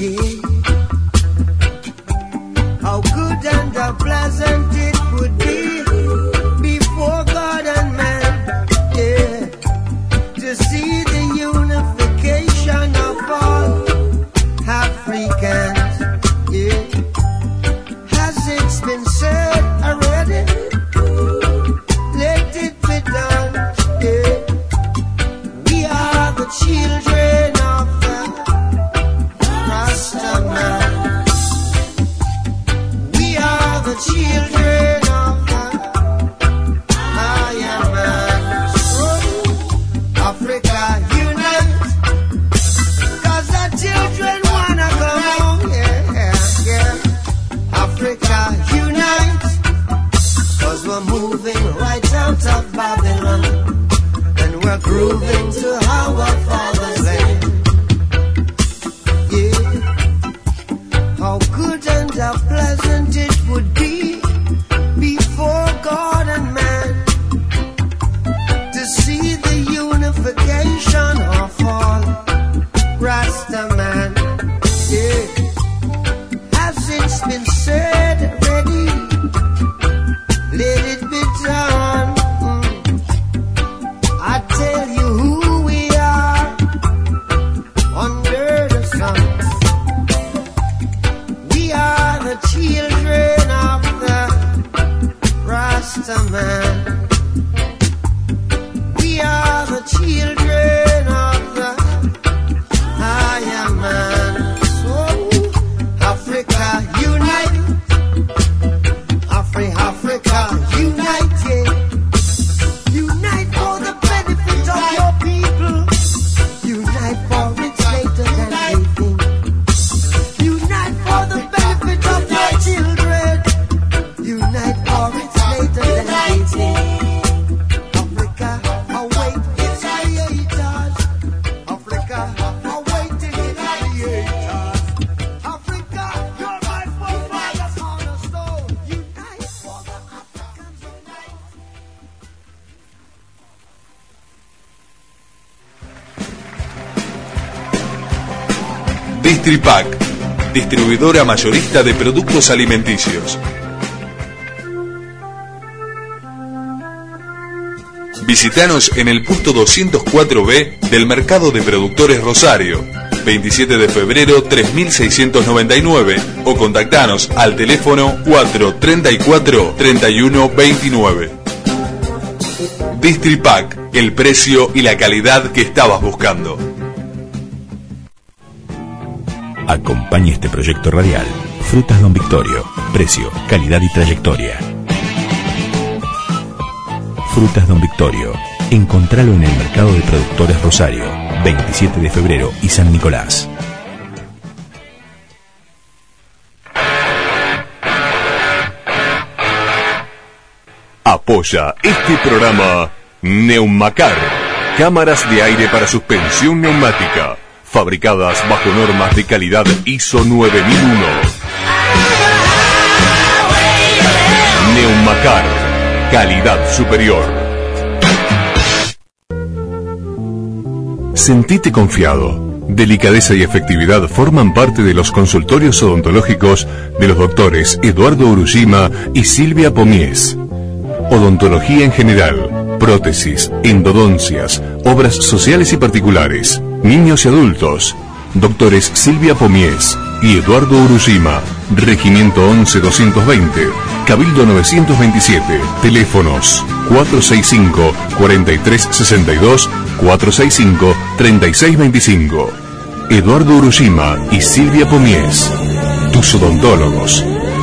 Yeah. How good and how pleasant it would be before God and man, yeah, to see the unification of all Africans, yeah. Has it been said already? Let it be done, yeah. We are the children of the Rastaman. We are the children of the Iron Man. Oh, Africa unite, 'cause the children wanna go home, yeah, yeah. Africa unite, 'cause we're moving right out of Babylon, and we're grooving to our father's land. Yeah. How good and how pleasant it would be before God and man to see the unification of all Rastaman. Yeah. As it's been said already, let it be done. I tell you who we are under the sun. We are the children of the Rastaman. We are the children of the Iron Man. So Africa unite, Africa unite, yeah. Unite for the benefit of your people. Unite for it's later than they think. Unite for the benefit of your children. Unite for it's later than they think. Africa, await its creators. Africa, awaiting its creators. Africa, your life will find us on a stone. Unite for the Africans unite. Distripac, distribuidora mayorista de productos alimenticios. Visítanos en el punto 204B del Mercado de Productores Rosario, 27 de febrero 3699, o contactanos al teléfono 434-3129. Distripac, el precio y la calidad que estabas buscando. Acompaña este proyecto radial. Frutas Don Victorio. Precio, calidad y trayectoria. Frutas Don Victorio. Encontralo en el Mercado de Productores Rosario, 27 de febrero y San Nicolás. Apoya este programa Neumacar, cámaras de aire para suspensión neumática, fabricadas bajo normas de calidad ISO 9001. Neumacar, calidad superior. Sentite confiado. Delicadeza y efectividad forman parte de los consultorios odontológicos de los doctores Eduardo Urushima y Silvia Pomies. Odontología en general, prótesis, endodoncias, obras sociales y particulares, niños y adultos. Doctores Silvia Pomies y Eduardo Urushima. Regimiento 11-220, Cabildo 927. Teléfonos 465-4362, 465-3625. Eduardo Urushima y Silvia Pomies, tus odontólogos.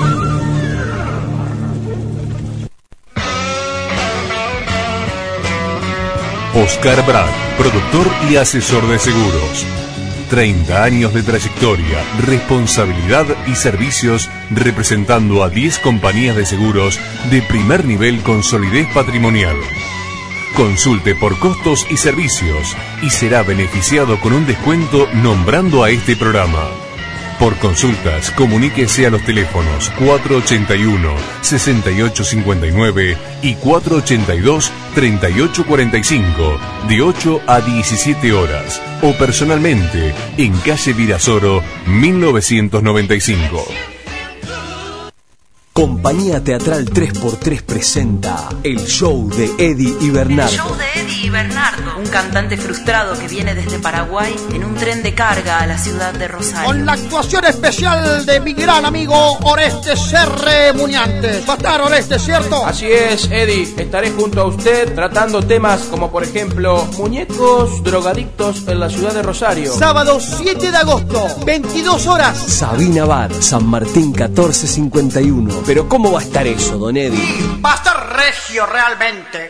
Oscar Brad, productor y asesor de seguros. 30 años de trayectoria, responsabilidad y servicios representando a 10 compañías de seguros de primer nivel con solidez patrimonial. Consulte por costos y servicios y será beneficiado con un descuento nombrando a este programa. Por consultas, comuníquese a los teléfonos 481-6859 y 482-3845 de 8 a 17 horas o personalmente en calle Virasoro 1995. Compañía Teatral 3x3 presenta el show de Eddie y Bernardo. El show de Eddie y Bernardo, un cantante frustrado que viene desde Paraguay en un tren de carga a la ciudad de Rosario. Con la actuación especial de mi gran amigo Orestes Serre Muñantes. Va a estar Orestes, ¿cierto? Así es, Eddie. Estaré junto a usted tratando temas como, por ejemplo, muñecos drogadictos en la ciudad de Rosario. Sábado 7 de agosto, 22 horas. Sabina Bar, San Martín 1451. Pero ¿cómo va a estar eso, don Eddie? Va a estar regio realmente.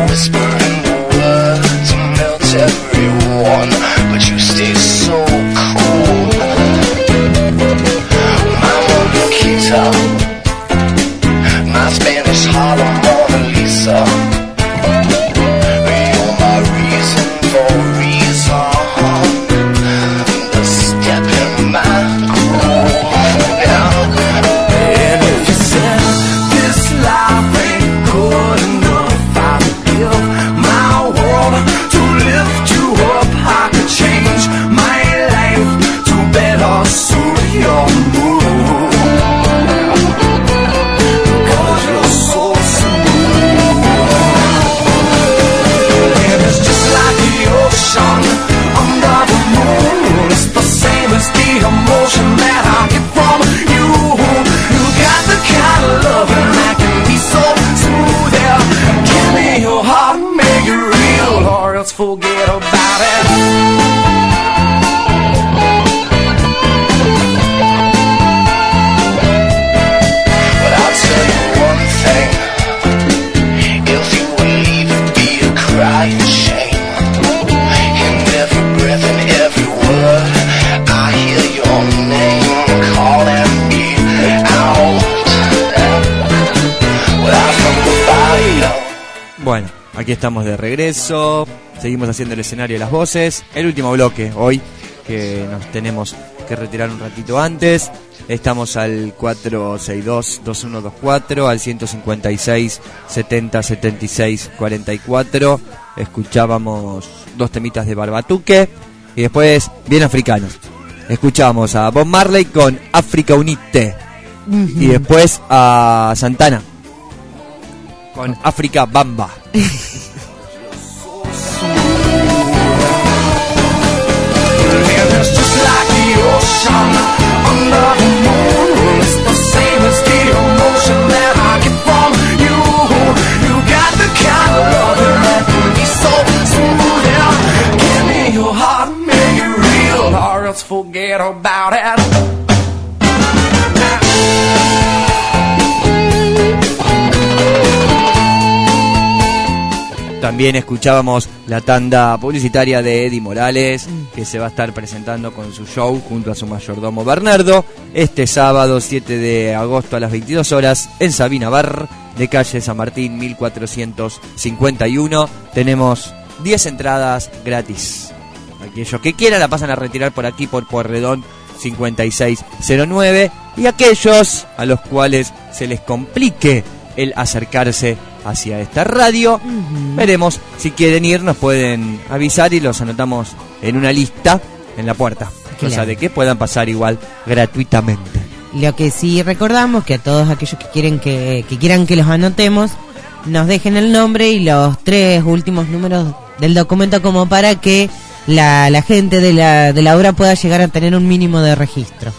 whispering words melt everyone, but you stay so cool. My Monaquita, my Spanish Harlem Mona Lisa. You're my reason for reason, the step in my groove. And if you said this life ain't good enough, I would give my world to lift you up. I could change my life to better suit your mood, 'cause you're so smooth. And it's just like the ocean under the moon. It's the same as the emotion that I get from you. You got the kind of loving that can be so smooth. Yeah, give me your heart, make it real, or else forget about it. But I'll tell you one thing, if you would leave it be a crying shame. In every breath and every word, I hear your name calling me out. Without from the fire. Bueno, aquí estamos de regreso. Seguimos haciendo el escenario de las voces. El último bloque hoy, que nos tenemos que retirar un ratito antes. Estamos al 462-2124, al 156-70-76-44. Escuchábamos dos temitas de Barbatuque y después bien africanos. Escuchábamos a Bob Marley con África Unite y después a Santana con África Bamba. And it's just like the ocean under the moon. It's the same as the emotion that I get from you. You got the kind of loving that can be so smooth. Yeah, give me your heart, make it real, or else forget about it. También escuchábamos la tanda publicitaria de Eddie Morales, que se va a estar presentando con su show junto a su mayordomo Bernardo este sábado 7 de agosto a las 22 horas en Sabina Bar de calle San Martín 1451. Tenemos 10 entradas gratis. Aquellos que quieran la pasan a retirar por aquí por Pueyrredón 5609, y aquellos a los cuales se les complique el acercarse hacia esta radio, veremos si quieren ir, nos pueden avisar y los anotamos en una lista en la puerta, cosa de que puedan pasar igual gratuitamente. Lo que sí recordamos que a todos aquellos que quieran que los anotemos, nos dejen el nombre y los 3 últimos números del documento, como para que la gente de la obra pueda llegar a tener un mínimo de registro.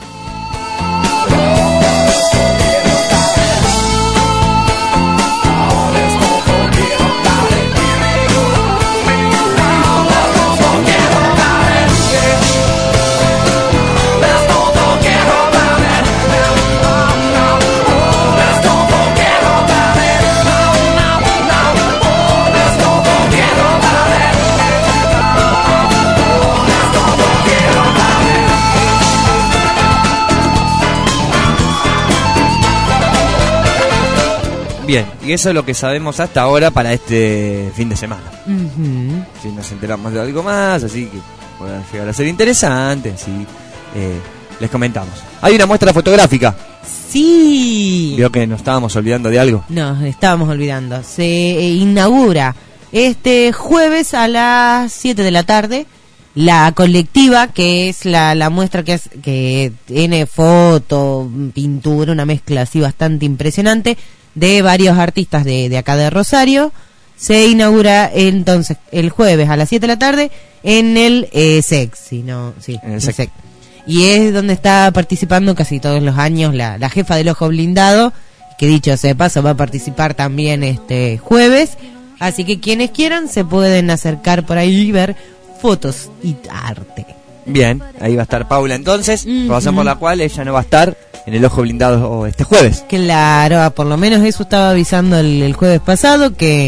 Bien, y eso es lo que sabemos hasta ahora para este fin de semana. Si nos enteramos de algo más, así que pueda llegar a ser interesante, así les comentamos. Hay una muestra fotográfica. Sí. Vio que nos estábamos olvidando de algo. Nos estábamos olvidando. Se inaugura este jueves a las 7 de la tarde la colectiva, que es la muestra que tiene foto, pintura, una mezcla así bastante impresionante de varios artistas de acá de Rosario. Se inaugura entonces el jueves a las 7 de la tarde en el SEC, el SEC. Y es donde está participando casi todos los años la jefa del Ojo Blindado, que dicho sea de paso va a participar también este jueves. Así que quienes quieran se pueden acercar por ahí y ver fotos y arte. Bien, ahí va a estar Paula entonces, razón por la cual ella no va a estar en el Ojo Blindado este jueves. Claro, por lo menos eso estaba avisando el jueves pasado, que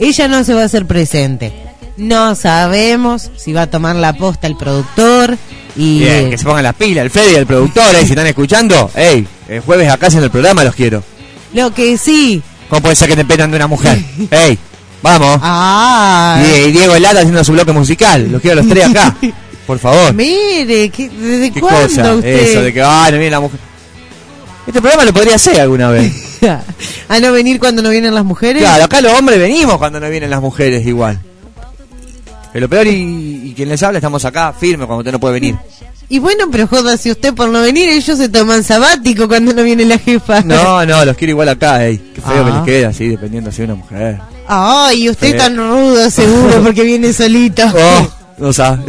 ella no se va a hacer presente. No sabemos si va a tomar la posta el productor y... Bien, que se pongan las pilas, el Fede y el productor, si están escuchando, ey, el jueves acá haciendo el programa los quiero. Lo que sí... ¿Cómo puede ser que te petan de una mujer? ¡Ey! ¡Vamos! Ah. Y Diego Elata haciendo su bloque musical. Los quiero a los tres acá. Por favor. Mire, ¿desde ¿Qué cuándo cosa? usted? Eso de que, no viene la mujer. Este programa lo podría hacer alguna vez. ¿A no venir cuando no vienen las mujeres? Claro, acá los hombres venimos cuando no vienen las mujeres igual. Pero lo peor y quien les habla, estamos acá firmes cuando usted no puede venir. Y bueno, pero joda, si usted por no venir, ellos se toman sabático cuando no viene la jefa. No, los quiero igual acá, ey. Qué feo que les queda así, dependiendo si es una mujer. Ay, usted tan rudo, seguro, porque viene solito. Oh, no sabe.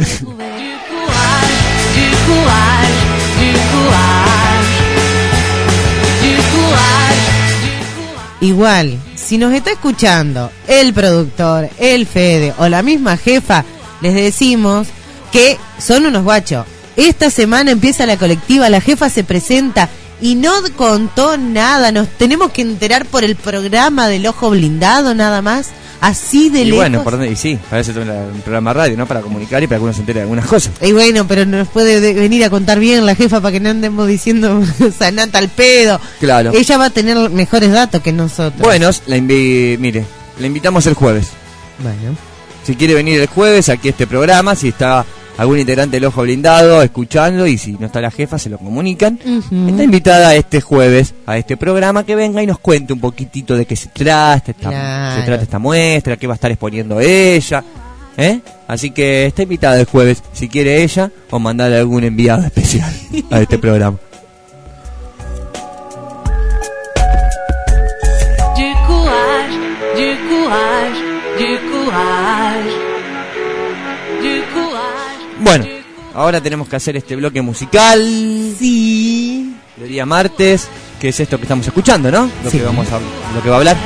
Igual, si nos está escuchando el productor, el Fede o la misma jefa, les decimos que son unos guachos. Esta semana empieza la colectiva, la jefa se presenta y no contó nada. Nos tenemos que enterar por el programa del Ojo Blindado nada más, así de lejos. Bueno, por dónde, y sí, para eso un programa de radio, ¿no? Para comunicar y para que uno se entere de algunas cosas. Y bueno, pero nos puede venir a contar bien la jefa para que no andemos diciendo sanata al pedo. Claro. Ella va a tener mejores datos que nosotros. Bueno, mire, la invitamos el jueves. Bueno. Si quiere venir el jueves aquí a este programa, si está algún integrante del Ojo Blindado escuchando y si no está la jefa se lo comunican. Está invitada este jueves a este programa, que venga y nos cuente un poquitito de qué se trata esta muestra, qué va a estar exponiendo ella, así que está invitada el jueves si quiere ella o mandarle algún enviado especial a este programa. Bueno, ahora tenemos que hacer este bloque musical. Sí. De día martes, que es esto que estamos escuchando, ¿no? Lo que vamos a, lo que va a hablar.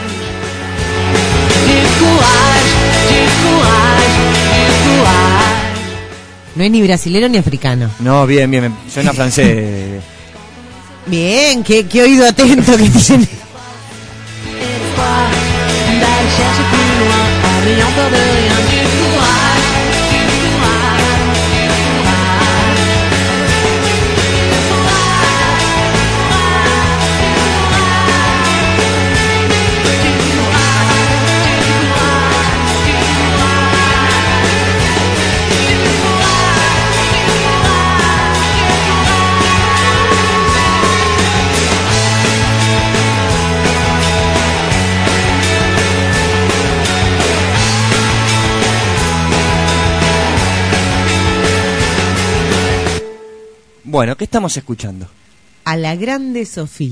No es ni brasilero ni africano. No, bien, suena francés. Bien, qué oído atento que tiene. Bueno, ¿qué estamos escuchando? A la grande Sofía.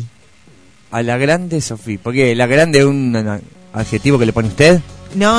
A la grande Sofía. ¿Por qué? ¿La grande es un adjetivo que le pone usted? No.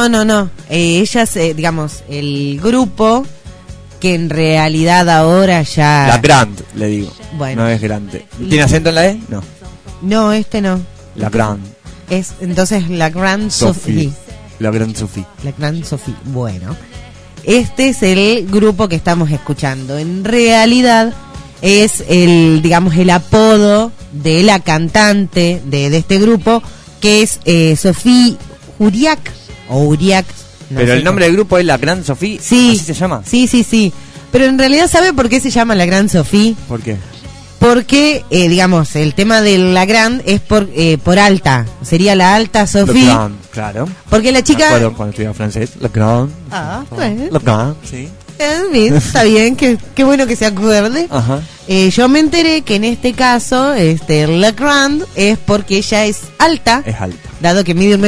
Ellas, digamos, el grupo que en realidad ahora ya... La grande, le digo. Bueno. No es grande. ¿Tiene acento en la E? No. No, este no. La grande. Es entonces la gran Sofía. La gran Sofía. La gran Sofía. Bueno, este es el grupo que estamos escuchando. En realidad es el, digamos, el apodo de la cantante de este grupo, que es Sofía Uriak o Uriak. No Pero sé el nombre del grupo es La Gran Sofía. Sí. ¿Así se llama? Sí. Pero en realidad, ¿sabe por qué se llama La Gran Sofía? ¿Por qué? Porque, digamos, el tema de La Gran es por alta. Sería la alta Sofía. La Gran, claro. Porque la chica... Cuando estudiaba francés, La Gran. Ah, bueno. La Gran, sí. Bien, está bien, qué bueno que se acuerde. Ajá. Yo me enteré que en este caso, La Grande es porque ella es alta. Es alta. Dado que mide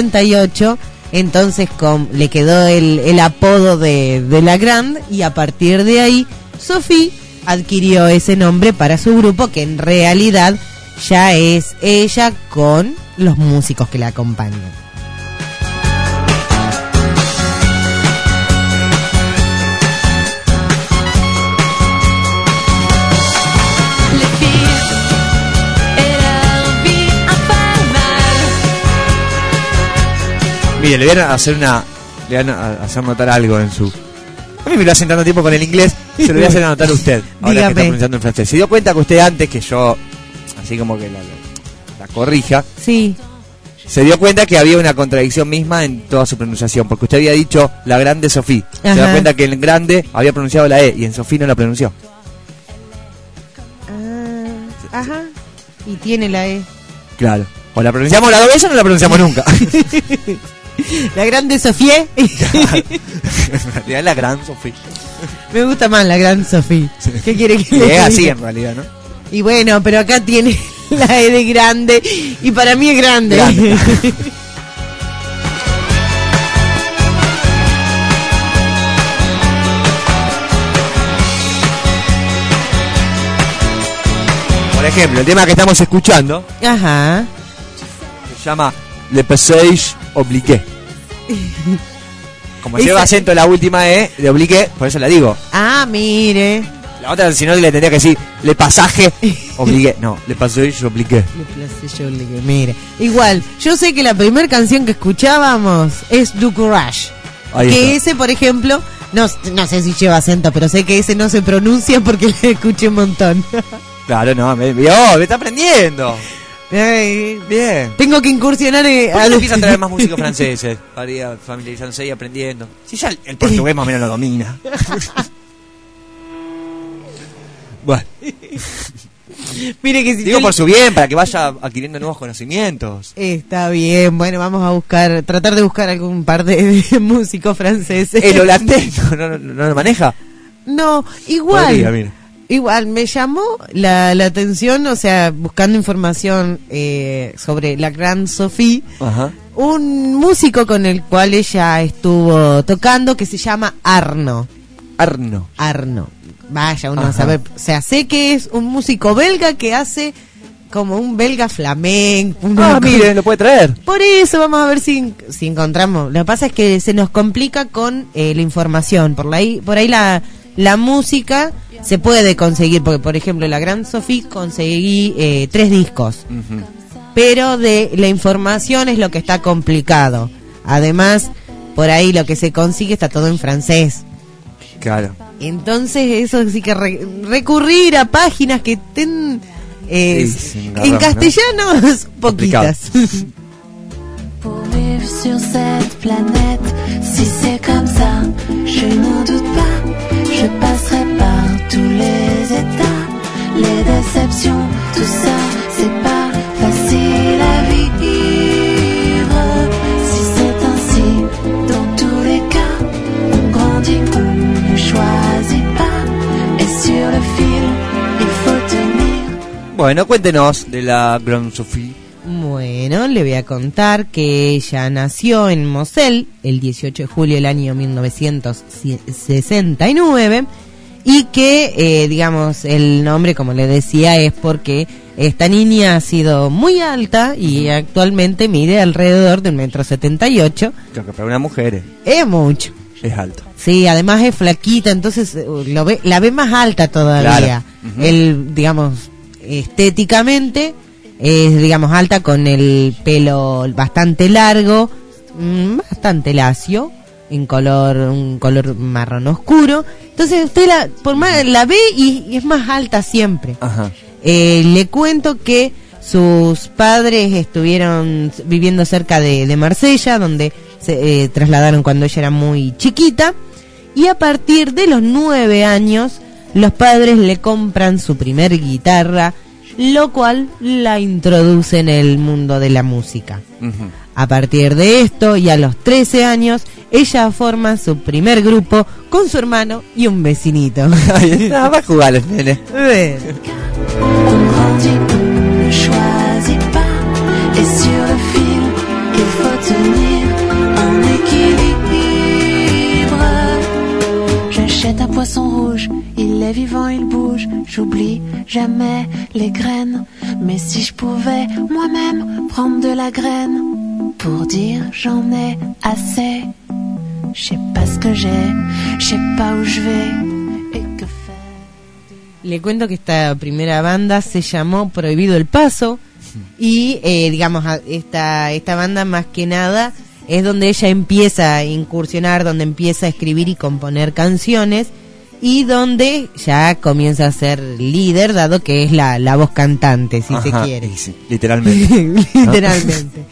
1,78 m, entonces le quedó el apodo de La Grande, y a partir de ahí, Sofía adquirió ese nombre para su grupo, que en realidad ya es ella con los músicos que la acompañan. Mire, le van a hacer notar algo en su... A mí me lo hacen tanto tiempo con el inglés, se lo voy a hacer anotar a usted, ahora Dígame. que está pronunciando en francés. Se dio cuenta que usted antes que yo, así como que la corrija, sí, se dio cuenta que había una contradicción misma en toda su pronunciación, porque usted había dicho la grande Sofía. Se da cuenta que en grande había pronunciado la E y en Sofía no la pronunció. Ajá. Y tiene la E. Claro. O la pronunciamos las dos veces o no la pronunciamos nunca. La grande Sofía. En realidad es la gran Sofía. Me gusta más la gran Sofía. ¿Qué quiere que le diga? Es así diga? en realidad, ¿no? Y bueno, pero acá tiene la E de grande y para mí es grande. Por ejemplo, el tema que estamos escuchando Ajá. se llama Le Passage Obliqué. Como lleva acento la última E de obliqué, por eso la digo. Ah, mire. La otra, si no, le tendría que decir Le Passage Obliqué. No, Le Passage Obliqué. Mire. Igual, yo sé que la primera canción que escuchábamos es Du Courage. Ahí Que está. ese, por ejemplo, no sé si lleva acento, pero sé que ese no se pronuncia porque lo escuché un montón. Claro, no, me está aprendiendo. Bien. Tengo que incursionar ¿Por qué no empieza a traer más músicos franceses? Para ir familiarizándose y aprendiendo. Si ya el portugués más o menos lo domina. Bueno. Mire que si digo por su bien, para que vaya adquiriendo nuevos conocimientos. Está bien, bueno, vamos a tratar de buscar algún par de músicos franceses. ¿El holandés no lo maneja? No, igual. Podría, mira. Igual, me llamó la atención, o sea, buscando información sobre la Gran Sofía, Ajá. un músico con el cual ella estuvo tocando que se llama Arno. Vaya, uno a saber. O sea, sé que es un músico belga que hace como un belga flamenco. Mire, lo puede traer. Por eso vamos a ver si encontramos. Lo que pasa es que se nos complica con la información. Por ahí la música se puede conseguir, porque por ejemplo la Gran Sofía conseguí 3 discos, pero de la información es lo que está complicado. Además, por ahí lo que se consigue está todo en francés. Claro. Entonces eso sí que recurrir a páginas que estén en castellano, ¿no? Poquitas. Pour vivre sur cette planète, si c'est comme ça, je n'en doute pas, je passerai par tous les états, les déceptions, tout ça, c'est pas facile à vivre. Si c'est ainsi, dans tous les cas, on grandit, on ne choisit pas, et sur le fil, il faut tenir. Bueno, cuéntenos de la Gran Sofía. Bueno, le voy a contar que ella nació en Moselle el 18 de julio del año 1969 y que, digamos, el nombre, como le decía, es porque esta niña ha sido muy alta y actualmente mide alrededor de 1,78 m. Creo que para una mujer es mucho. Es alto. Sí, además es flaquita, entonces la ve más alta todavía. Claro. Él, digamos, estéticamente es, digamos, alta con el pelo bastante largo, bastante lacio, un color marrón oscuro. Entonces usted la ve y es más alta siempre. Ajá. Le cuento que sus padres estuvieron viviendo cerca de Marsella, donde se trasladaron cuando ella era muy chiquita, y a partir de los 9 años los padres le compran su primer guitarra, lo cual la introduce en el mundo de la música. A partir de esto y a los 13 años, ella forma su primer grupo con su hermano y un vecinito. Nada más jugar los nenes. On grandit, on ne choisit pas, et sur le fil, il faut tenir en équilibre. J'achète un poisson rouge, il est vivant, il bouge, j'oublie jamais les graines. Mais si je pouvais moi-même prendre de la graine pour dire j'en ai assez, je sais pas ce que j'ai, je sais pas où je vais et que faire. Le cuento que esta primera banda se llamó Prohibido el Paso y digamos esta banda más que nada es donde ella empieza a incursionar, donde empieza a escribir y componer canciones y donde ya comienza a ser líder, dado que es la voz cantante, si se quiere. Sí, literalmente. Literalmente.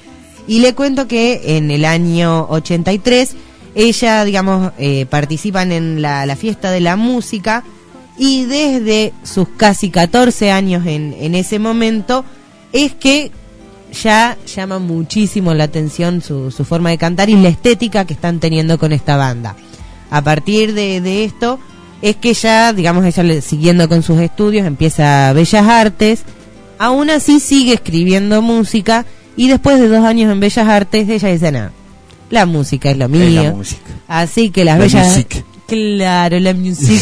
Y le cuento que en el año 83 ella, digamos, participan en la fiesta de la música, y desde sus casi 14 años en ese momento es que ya llama muchísimo la atención su forma de cantar y la estética que están teniendo con esta banda. A partir de esto es que ya, digamos, ella siguiendo con sus estudios empieza Bellas Artes, aún así sigue escribiendo música, y después de 2 años en Bellas Artes ella dice, no, la música es lo mío, es la música. Así que las la bellas... Music. Claro, la music.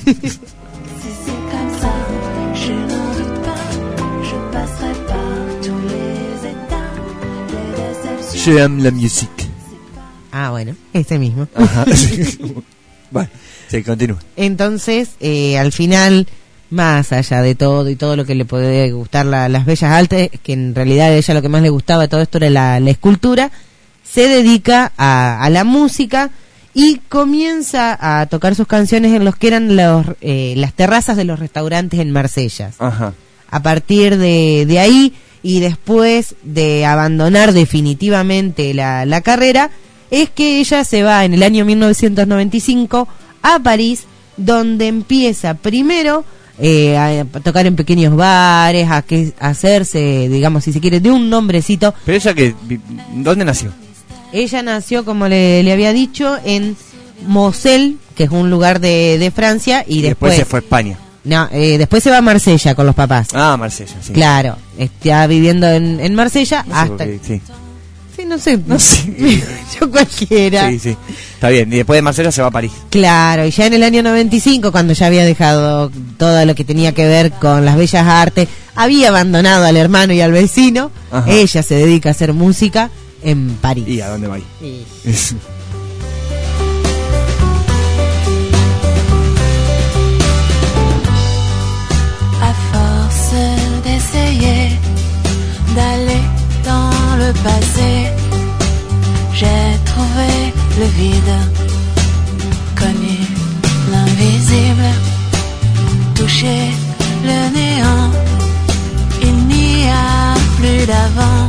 Je aime la musique. Ah, bueno, ese mismo. Ajá. Bueno, sí, continúa. Entonces, al final, más allá de todo y todo lo que le puede gustar las Bellas Artes, que en realidad a ella lo que más le gustaba de todo esto era la escultura, se dedica a la música y comienza a tocar sus canciones en los que eran las terrazas de los restaurantes en Marsella. Ajá. A partir de ahí, y después de abandonar definitivamente la carrera, es que ella se va en el año 1995 a París, donde empieza primero a tocar en pequeños bares, a hacerse, digamos, si se quiere, de un nombrecito. Pero ella ¿dónde nació? Ella nació, como le había dicho, en Moselle, que es un lugar de Francia, y después se fue a España. No, después se va a Marsella con los papás. Ah, Marsella, sí. Claro, está viviendo en Marsella hasta... Sí. Sí, no sé. Yo cualquiera. Sí. Está bien, y después de Marsella se va a París. Claro, y ya en el año 95, cuando ya había dejado todo lo que tenía que ver con las Bellas Artes, había abandonado al hermano y al vecino. Ajá. Ella se dedica a hacer música en París. ¿Y a dónde va ahí? Sí. D'aller dans le passé, j'ai trouvé le vide, connu l'invisible, touché le néant, il n'y a plus d'avant.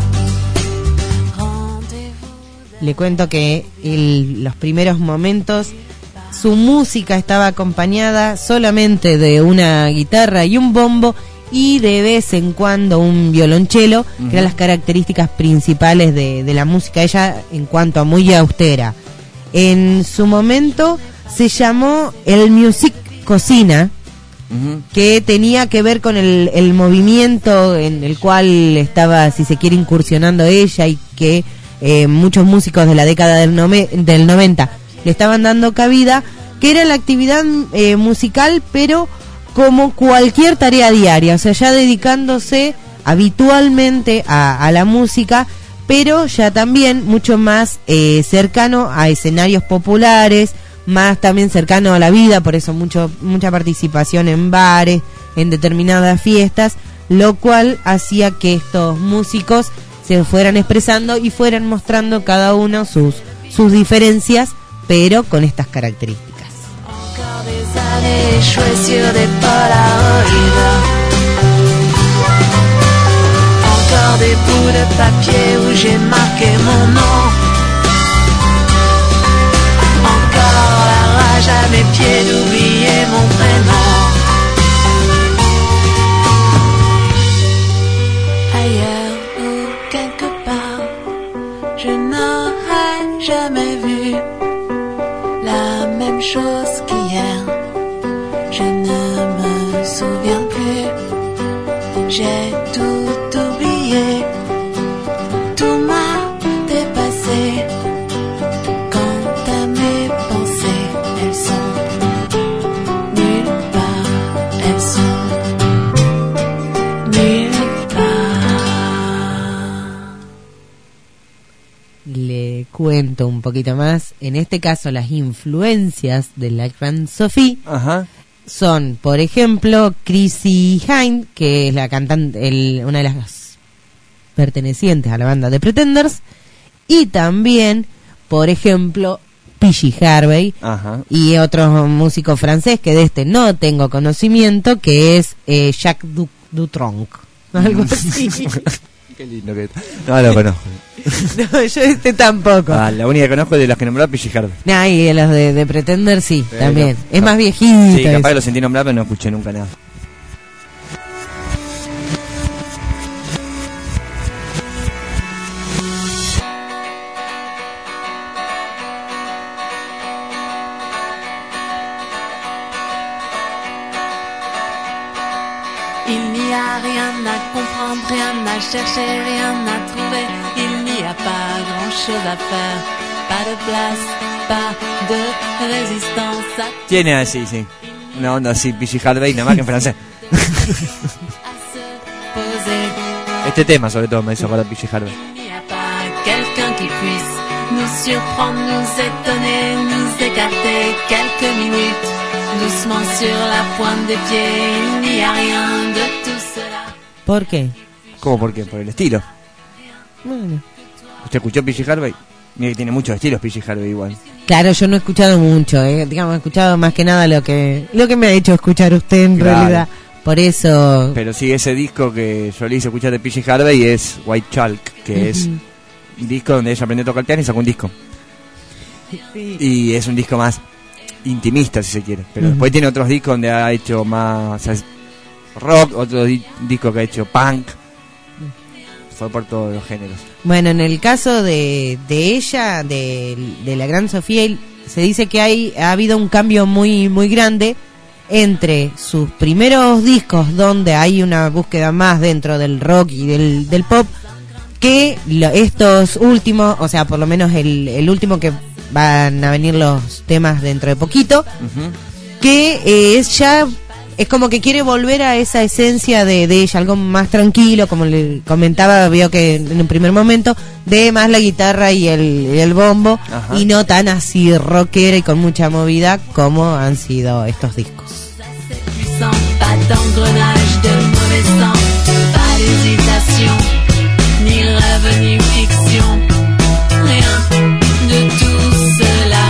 Le cuento que los primeros momentos su música estaba acompañada solamente de una guitarra y un bombo, y de vez en cuando un violonchelo, que eran las características principales de la música ella en cuanto a muy austera. En su momento se llamó el Music Cocina, que tenía que ver con el movimiento en el cual estaba, si se quiere, incursionando ella, y que muchos músicos de la década del 90 le estaban dando cabida, que era la actividad musical, pero como cualquier tarea diaria, o sea, ya dedicándose habitualmente a la música, pero ya también mucho más cercano a escenarios populares, más también cercano a la vida, por eso mucha participación en bares, en determinadas fiestas, lo cual hacía que estos músicos se fueran expresando y fueran mostrando cada uno sus diferencias, pero con estas características. Des échoués sur des polaroids, encore des bouts de papier où j'ai marqué mon nom, encore la rage à mes pieds d'oublier mon prénom. Ailleurs ou quelque part, je n'aurais jamais vu la même chose qu'hier. Je ne me souviens plus, j'ai tout oublié, tout m'a dépassé. Quant à mes pensées, elles sont nulle part, elles sont nulle part. Le cuento un poquito más. En este caso, las influencias de la gran Sophie son, por ejemplo, Chrissie Hynde, que es la cantante, una de las pertenecientes a la banda de Pretenders, y también, por ejemplo, PG Harvey, y otro músico francés que de este no tengo conocimiento, que es Jacques Dutronc, algo así. Qué lindo que... No lo conozco. No, yo tampoco. La única que conozco es de las que nombró Pichi Harvey. Nah, y de los de Pretender sí, también. Es más viejito. Sí, capaz que lo sentí nombrar, pero no escuché nunca nada. Il n'y a rien à comprendre, rien à chercher, rien à trouver. Il n'y a pas grand chose à faire. Pas de place, pas de résistance à Tiene así, sí. Una onda así, Pichi Harvey, nada más que en francés. poser. Este tema, sobre todo, me hizo acordar Pichi Harvey. Il n'y a pas quelqu'un qui puisse nous surprendre, nous étonner, nous écarter quelques minutes. Doucement sur la pointe des pieds, il n'y a rien de tout cela. ¿Por qué? ¿Cómo por qué? Por el estilo. Bueno. ¿Usted escuchó Pichi Harvey? Mira que tiene muchos estilos Pichi Harvey igual. Claro, yo no he escuchado mucho, digamos, he escuchado más que nada lo que me ha hecho escuchar usted en realidad. Por eso... Pero sí, ese disco que yo le hice escuchar de Pichi Harvey es White Chalk, que es un disco donde ella aprendió a tocar el piano y sacó un disco. Sí. Y es un disco más intimista, si se quiere. Pero después tiene otros discos donde ha hecho más, o sea, rock, otro disco que ha hecho punk. Fue por todos los géneros. Bueno, en el caso de ella, de la gran Sofía, se dice que ha habido un cambio muy muy grande entre sus primeros discos, donde hay una búsqueda más dentro del rock y del pop, que estos últimos, o sea, por lo menos el último, que van a venir los temas dentro de poquito, que es como que quiere volver a esa esencia de ella, algo más tranquilo, como le comentaba, veo que en un primer momento, de más la guitarra y el bombo, y no tan así rockera y con mucha movida como han sido estos discos. Pas d'engrenage de mauvais sang, pas d'hésitation, ni rêve ni fiction, rien de tout cela.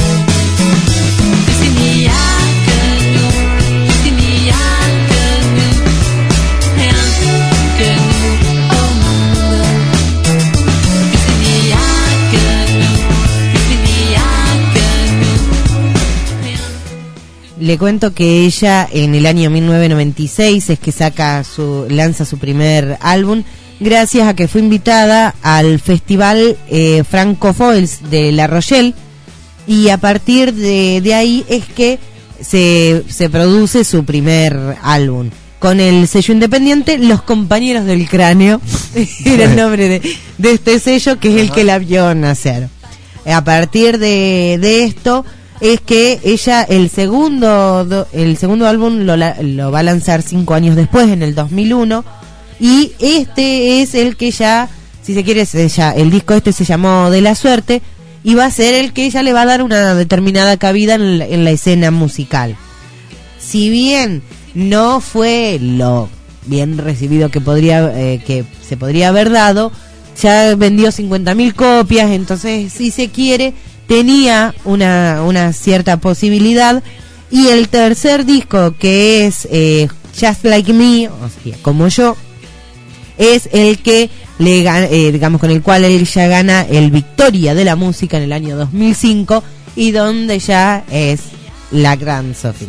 Puisqu'il n'y a que nous, puisqu'il n'y a que nous, rien que nous au monde. Puisqu'il n'y a que nous, puisqu'il n'y a que nous, rien. Le cuento que ella en el año 1996 es que lanza su primer álbum, gracias a que fue invitada al festival Francofoils de La Rochelle, y a partir de ahí es que se produce su primer álbum con el sello independiente Los Compañeros del Cráneo. Era el nombre de este sello, que es el que la vio nacer. A partir de esto es que ella el segundo álbum lo va a lanzar 5 años después, en el 2001, y este es el que ya, si se quiere, el disco este se llamó De la Suerte, y va a ser el que ella le va a dar una determinada cabida en la escena musical. Si bien no fue lo bien recibido que se podría haber dado, ya vendió 50.000 copias, entonces, si se quiere, tenía una cierta posibilidad. Y el tercer disco, que es Just Like Me, o sea, como yo, es el que le digamos, con el cual ella gana el Victoria de la Música en el año 2005, y donde ya es la gran Sophie.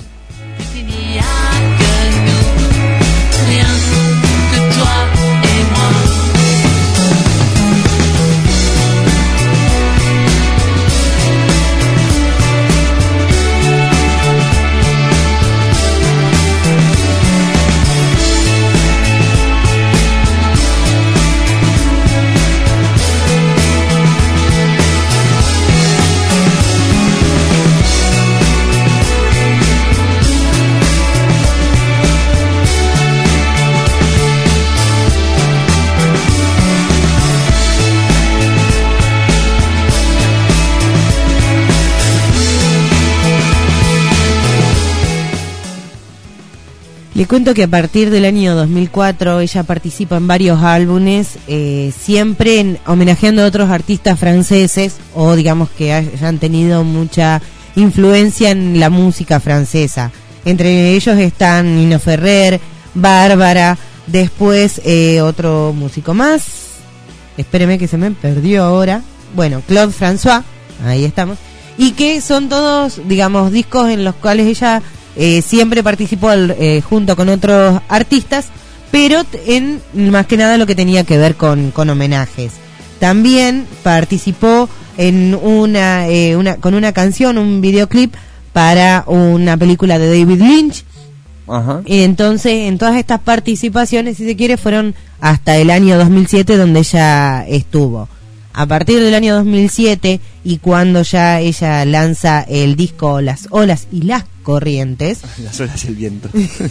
Le cuento que a partir del año 2004 ella participa en varios álbumes, siempre homenajeando a otros artistas franceses, o digamos que hayan tenido mucha influencia en la música francesa. Entre ellos están Nino Ferrer, Bárbara, Después otro músico más, espéreme que se me perdió ahora, bueno, Claude François, ahí estamos, y que son todos, digamos, discos en los cuales ella siempre participó junto con otros artistas, pero en más que nada lo que tenía que ver con homenajes. También participó en con una canción, un videoclip para una película de David Lynch. Ajá. Y entonces, en todas estas participaciones, si se quiere, fueron hasta el año 2007 donde ella estuvo. A partir del año 2007 y cuando ya ella lanza el disco Las olas y las corrientes. Las olas y el viento.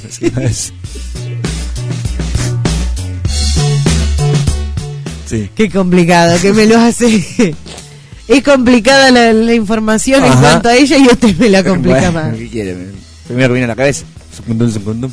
Sí. Qué complicado, que me lo hace. Es complicada la información. Ajá. En cuanto a ella y usted me la complica más. ¿Qué quiere? Primero viene a la cabeza. Secundum.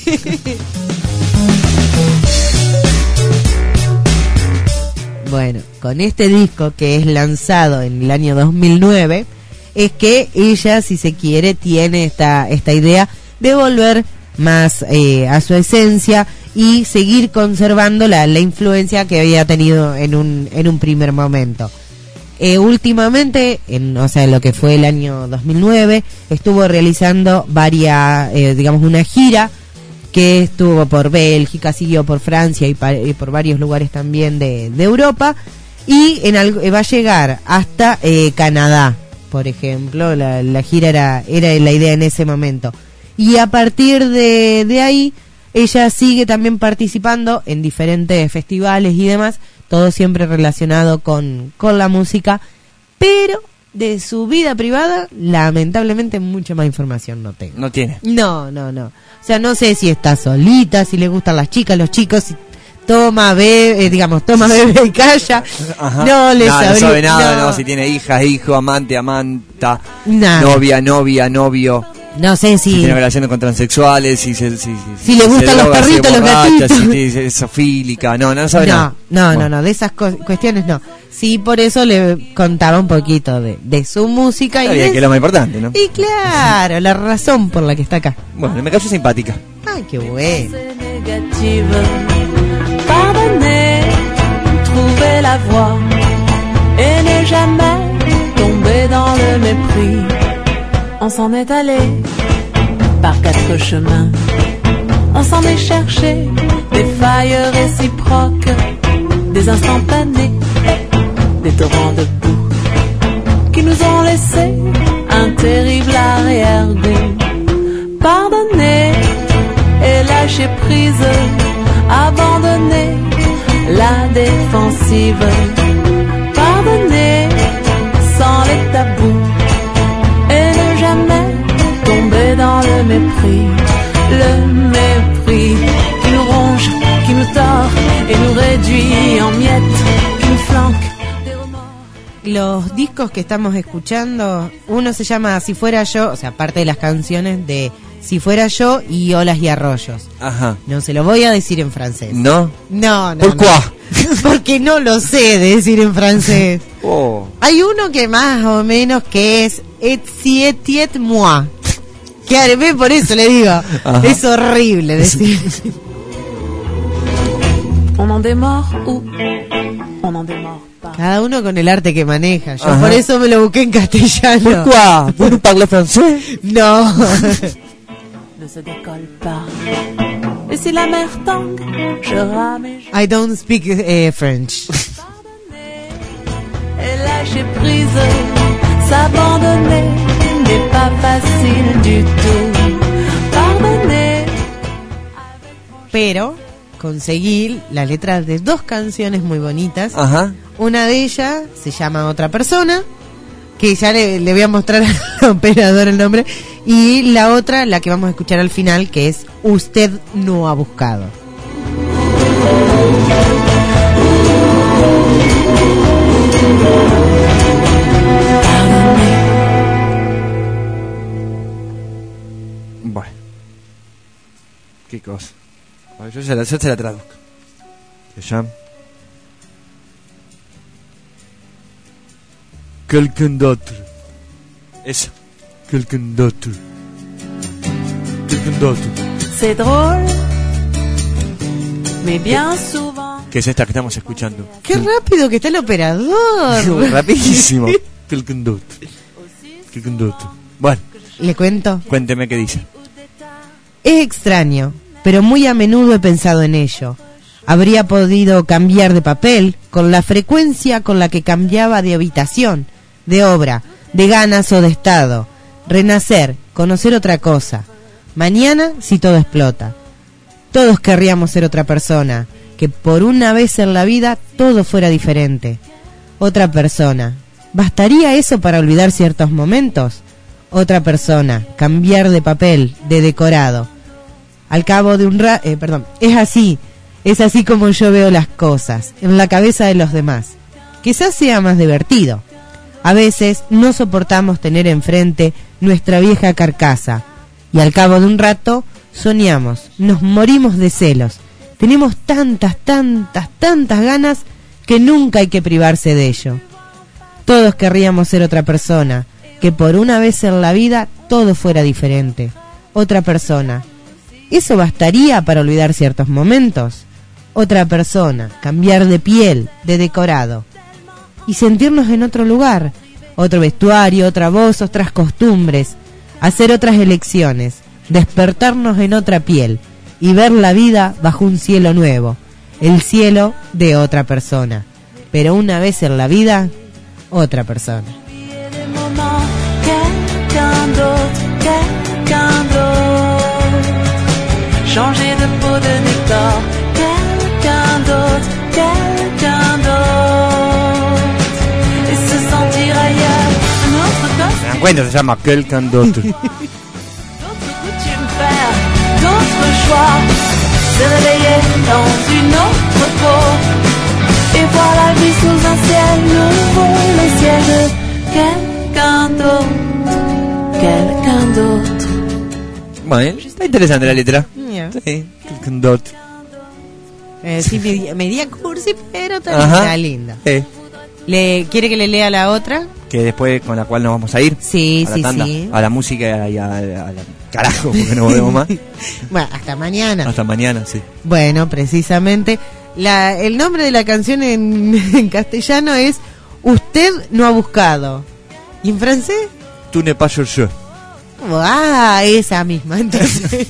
Bueno, con este disco que es lanzado en el año 2009, es que ella, si se quiere, tiene esta idea de volver más a su esencia y seguir conservando la influencia que había tenido en un primer momento. Últimamente, o sea, lo que fue el año 2009, estuvo realizando una gira que estuvo por Bélgica, siguió por Francia y por varios lugares también de Europa, y va a llegar hasta Canadá, por ejemplo. La gira era la idea en ese momento. Y a partir de ahí, ella sigue también participando en diferentes festivales y demás, todo siempre relacionado con la música, pero de su vida privada, lamentablemente, mucha más información no tengo. No tiene. No. O sea, no sé si está solita, si le gustan las chicas, los chicos, si toma, bebe y calla. Ajá. No sabe nada, no, si tiene hijas, hijo, amante, amanta, novia, novio. No sé si tiene relaciones con transexuales, si le gustan los perritos, los gatitos, si es sofílica, no sabe nada. No, de esas cuestiones no. Sí, por eso le contaba un poquito de su música. Que es lo más importante, ¿no? Y claro, la razón por la que está acá. Bueno, me cayó simpática. Ay, qué bueno. Pardonnez, trouver la voie et ne jamais tomber dans le mépris. On s'en est allé par quatre chemins. On s'en est cherché des failles réciproques, des instantanés, des torrents de boue qui nous ont laissé un terrible arrière-goût. Pardonnez et lâcher prise, abandonner la défensive. Pardonnez sans les tabous. Tomber dans le mépris qui nous ronge, qui nous tord et nous réduit en miettes, qui nous flanque des remords. Los discos que estamos escuchando, uno se llama Si Fuera Yo, o sea, parte de las canciones de Si Fuera Yo y Olas y Arroyos. Ajá. No se lo voy a decir en francés. ¿No? No. ¿Por qué? Porque no lo sé decir en francés. Oh. Hay uno que más o menos que es Et si etiet moi. Que por eso le digo. Ajá. Es horrible decir. On en démord ou on en démord pas. Cada uno con el arte que maneja. Yo por eso me lo busqué en castellano. ¿Por qué? ¿Vos no parles francés? No. Ne se décolle pas. Et si la mer tangue, je rame. I don't speak French. Et lâcher prise, s'abandonner n'est pas facile du tout. Pardonner. Pero conseguí la letra de dos canciones muy bonitas. Ajá. Una de ellas se llama Otra Persona, que ya le voy a mostrar al operador el nombre, y la otra, la que vamos a escuchar al final, que es Usted no ha buscado. Bueno, qué cosa. Yo se la traduzco. Se llama Quelqu'un d'autre. Eso. Quelqu'un d'autre. Quelqu'un d'autre. C'est drôle, Mais bien souvent. Que es esta que estamos escuchando. ¡Qué rápido que está el operador! Rapidísimo. Bueno, ¿le cuento? cuénteme qué dice. Es extraño, pero muy a menudo he pensado en ello. Habría podido cambiar de papel con la frecuencia con la que cambiaba de habitación, de obra, de ganas o de estado. Renacer, conocer otra cosa. Mañana, si todo explota. Todos querríamos ser otra persona, que por una vez en la vida todo fuera diferente. Otra persona. ¿Bastaría eso para olvidar ciertos momentos? Otra persona, cambiar de papel, de decorado. Al cabo de un es así como yo veo las cosas, en la cabeza de los demás. Quizás sea más divertido. A veces no soportamos tener enfrente nuestra vieja carcasa, y al cabo de un rato soñamos, nos morimos de celos. Tenemos tantas ganas que nunca hay que privarse de ello. Todos querríamos ser otra persona, que por una vez en la vida todo fuera diferente. Otra persona. ¿Eso bastaría para olvidar ciertos momentos? Otra persona, cambiar de piel, de decorado. Y sentirnos en otro lugar, otro vestuario, otra voz, otras costumbres. Hacer otras elecciones, despertarnos en otra piel y ver la vida bajo un cielo nuevo, el cielo de otra persona. Pero una vez en la vida, otra persona. Changer de peau de nectar, quelqu'un d'autre, et se sentir ailleurs, un autre cosme. Se dan cuenta, se llama Quelqu'un d'autre. D'autres coutumes faire, d'autres choix, se réveiller dans une autre peau, et voir la vie sous un ciel nouveau, le ciel de quelqu'un d'autre. Bueno, está interesante la letra. Yeah. Sí, Quelqu'un d'autre. Sí, media cursi, pero también está linda. Sí. ¿Quiere que le lea la otra? Que después con la cual nos vamos a ir. Sí, a la tanda, sí. a la música y a la carajo, porque no volvemos más. Bueno, hasta mañana. Hasta mañana, sí. Bueno, precisamente el nombre de la canción en castellano es Usted no ha buscado. ¿Y en francés? Tu n'es pas chercheur. Ah, esa misma, entonces.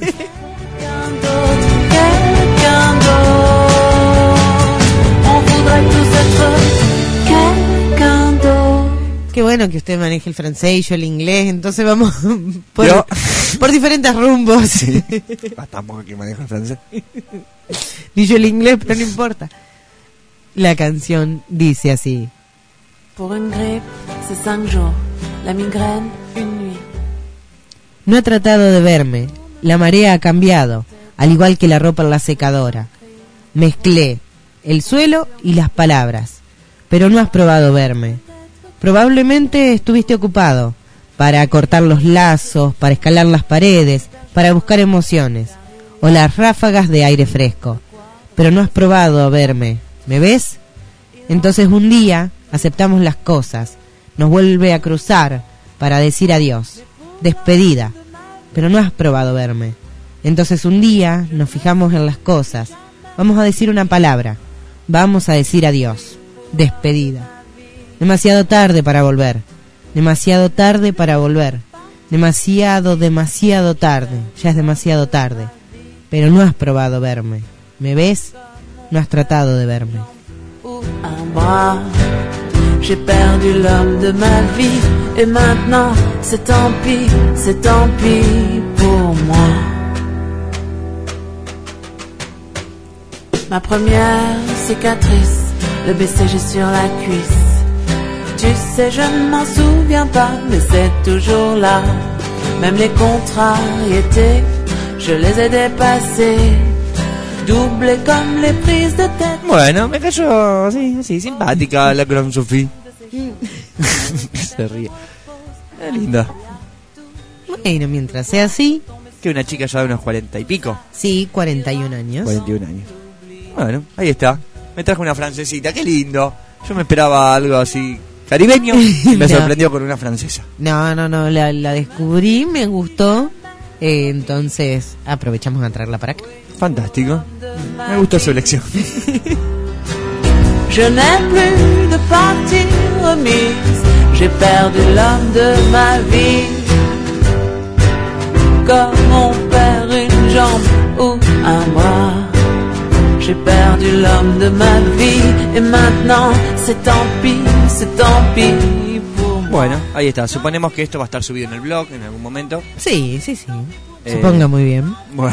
Qué bueno que usted maneje el francés y yo el inglés, entonces vamos por diferentes rumbos. Sí. Tampoco que manejo el francés. Ni yo el inglés, pero no importa. La canción dice así. Pour une grippe, c'est 5 jours. La migraine, une nuit. No ha tratado de verme. La marea ha cambiado, al igual que la ropa en la secadora. Mezclé el suelo y las palabras, pero no has probado verme. Probablemente estuviste ocupado para cortar los lazos, para escalar las paredes, para buscar emociones o las ráfagas de aire fresco, pero no has probado verme. ¿Me ves? Entonces un día aceptamos las cosas, nos vuelve a cruzar para decir adiós, despedida, pero no has probado verme. Entonces un día nos fijamos en las cosas, vamos a decir una palabra, vamos a decir adiós, despedida. Demasiado tarde para volver, demasiado tarde para volver, demasiado tarde, ya es demasiado tarde, pero no has probado verme. ¿Me ves? No has tratado de verme. Un bras, j'ai perdu l'homme de ma vie, et maintenant c'est tant pis pour moi. Ma première cicatrice, le BCG sur la cuisse. Tu sais, je ne m'en souviens pas, mais c'est toujours là. Même les contrariétés, je les ai dépassés. Doublé comme les prises de tête. Bueno, me cayó así, simpática la Gran Sophie. Se ríe. Es linda. Bueno, mientras sea así. Que una chica ya de unos 40 y pico. Sí, 41 años. 41 años. Bueno, ahí está. Me trajo una francesita, qué lindo. Yo me esperaba algo así caribeño y me sorprendió con una francesa. No, la descubrí, me gustó. Entonces aprovechamos a traerla para acá. Fantástico. Me gustó su elección. Je n'ai plus de partie remise. J'ai perdu l'homme de ma vie. Comme on perd une jambe ou un bras. J'ai perdu l'homme de ma vie. Et maintenant, c'est tant pis pour moi. Bueno, ahí está. Suponemos que esto va a estar subido en el blog en algún momento. Sí. Suponga muy bien. Bueno.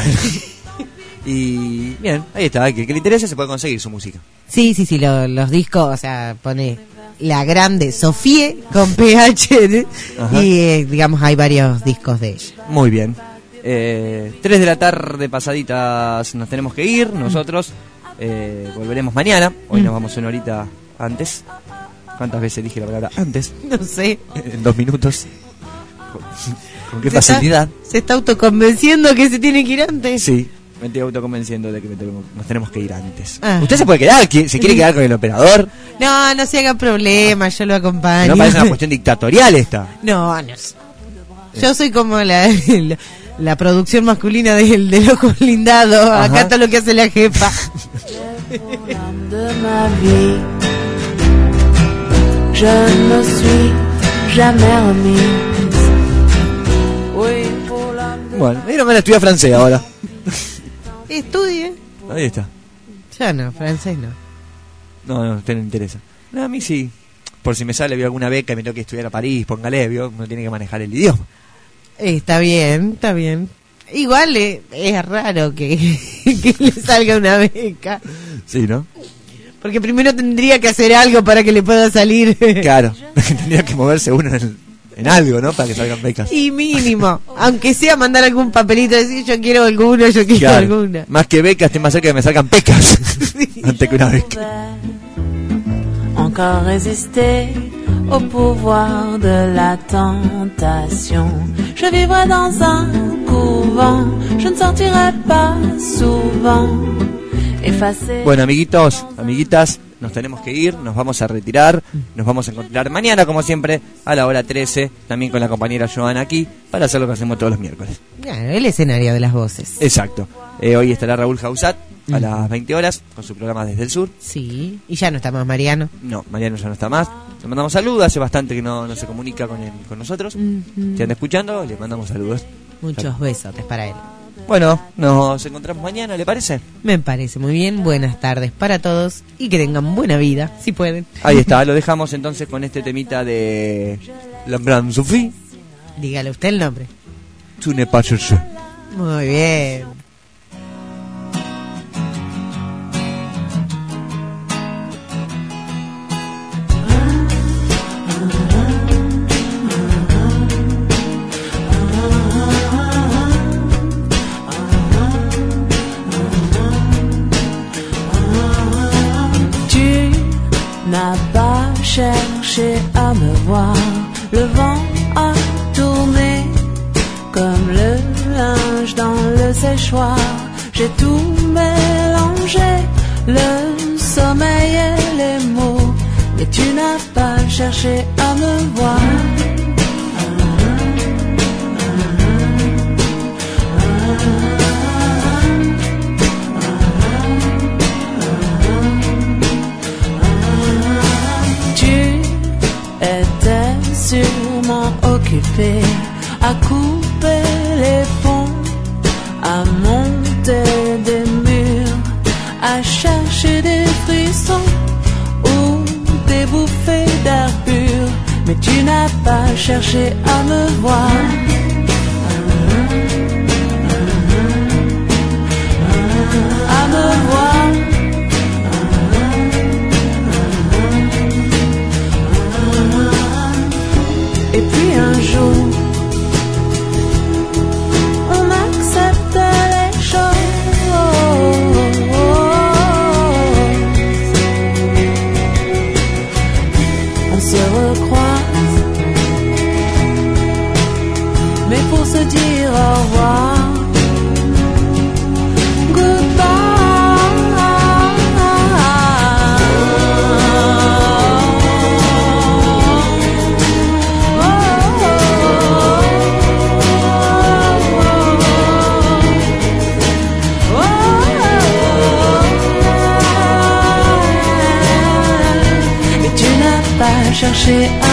Y bien, ahí está. Que le interese se puede conseguir su música. Sí, los discos, o sea, pone la grande Sofía con PH y digamos hay varios discos de ella. Muy bien. 3 de la tarde pasaditas nos tenemos que ir. Nosotros volveremos mañana. Hoy nos vamos una horita antes. ¿Cuántas veces dije la palabra antes? No sé. En 2 minutos. ¿Con qué facilidad? Se está autoconvenciendo que se tiene que ir antes. Sí. Me estoy autoconvenciendo de que nos tenemos que ir antes. Usted se puede quedar, si quiere quedar con el operador. No se haga problema, yo lo acompaño. No parece una cuestión dictatorial esta. No. Yo soy como la producción masculina del ojo blindado. Acá está lo que hace la jefa. Bueno, me dieron ganas de estudiar francés ahora. Estudie. Ahí está. Ya no, francés no. No, a usted no le interesa. No, a mí sí. Por si me sale alguna beca y me tengo que estudiar a París, póngale, uno tiene que manejar el idioma. Está bien. Igual es raro que le salga una beca. Sí, ¿no? Porque primero tendría que hacer algo para que le pueda salir. Claro, tendría que moverse uno en algo, ¿no? Para que salgan becas. Y mínimo, aunque sea mandar algún papelito, decir yo quiero alguna. Más que becas, estoy más cerca de que me salgan pecas. Antes que una beca. Encore résister au pouvoir de la tentation. Je vivrai dans un couvent, je ne sortirai pas souvent. Bueno, amiguitos, amiguitas, nos tenemos que ir, nos vamos a retirar, nos vamos a encontrar mañana, como siempre, a la hora 13, también con la compañera Joana aquí, para hacer lo que hacemos todos los miércoles. El escenario de las voces. Exacto. Hoy estará Raúl Jausat a las 20 horas con su programa Desde el Sur. Sí, y ya no está más Mariano. No, Mariano ya no está más. Le mandamos saludos, hace bastante que no se comunica con nosotros. Si anda escuchando, le mandamos saludos. Muchos besotes para él. Bueno, nos encontramos mañana, ¿le parece? Me parece muy bien. Buenas tardes para todos y que tengan buena vida, si pueden. Ahí está, lo dejamos entonces con este temita de Lambran Sophie. Dígale usted el nombre. Tu n'es pas cherché. Muy bien. N'a pas cherché à me voir, le vent a tourné comme le linge dans le séchoir. J'ai tout mélangé, le sommeil et les mots, mais tu n'as pas cherché à me voir. Sûrement occupé à couper les ponts, à monter des murs, à chercher des frissons ou des bouffées d'air pur. Mais tu n'as pas cherché à me voir. À me voir. Et puis un jour, on accepte les choses. On se recroise, mais pour se dire au revoir. Oh chercher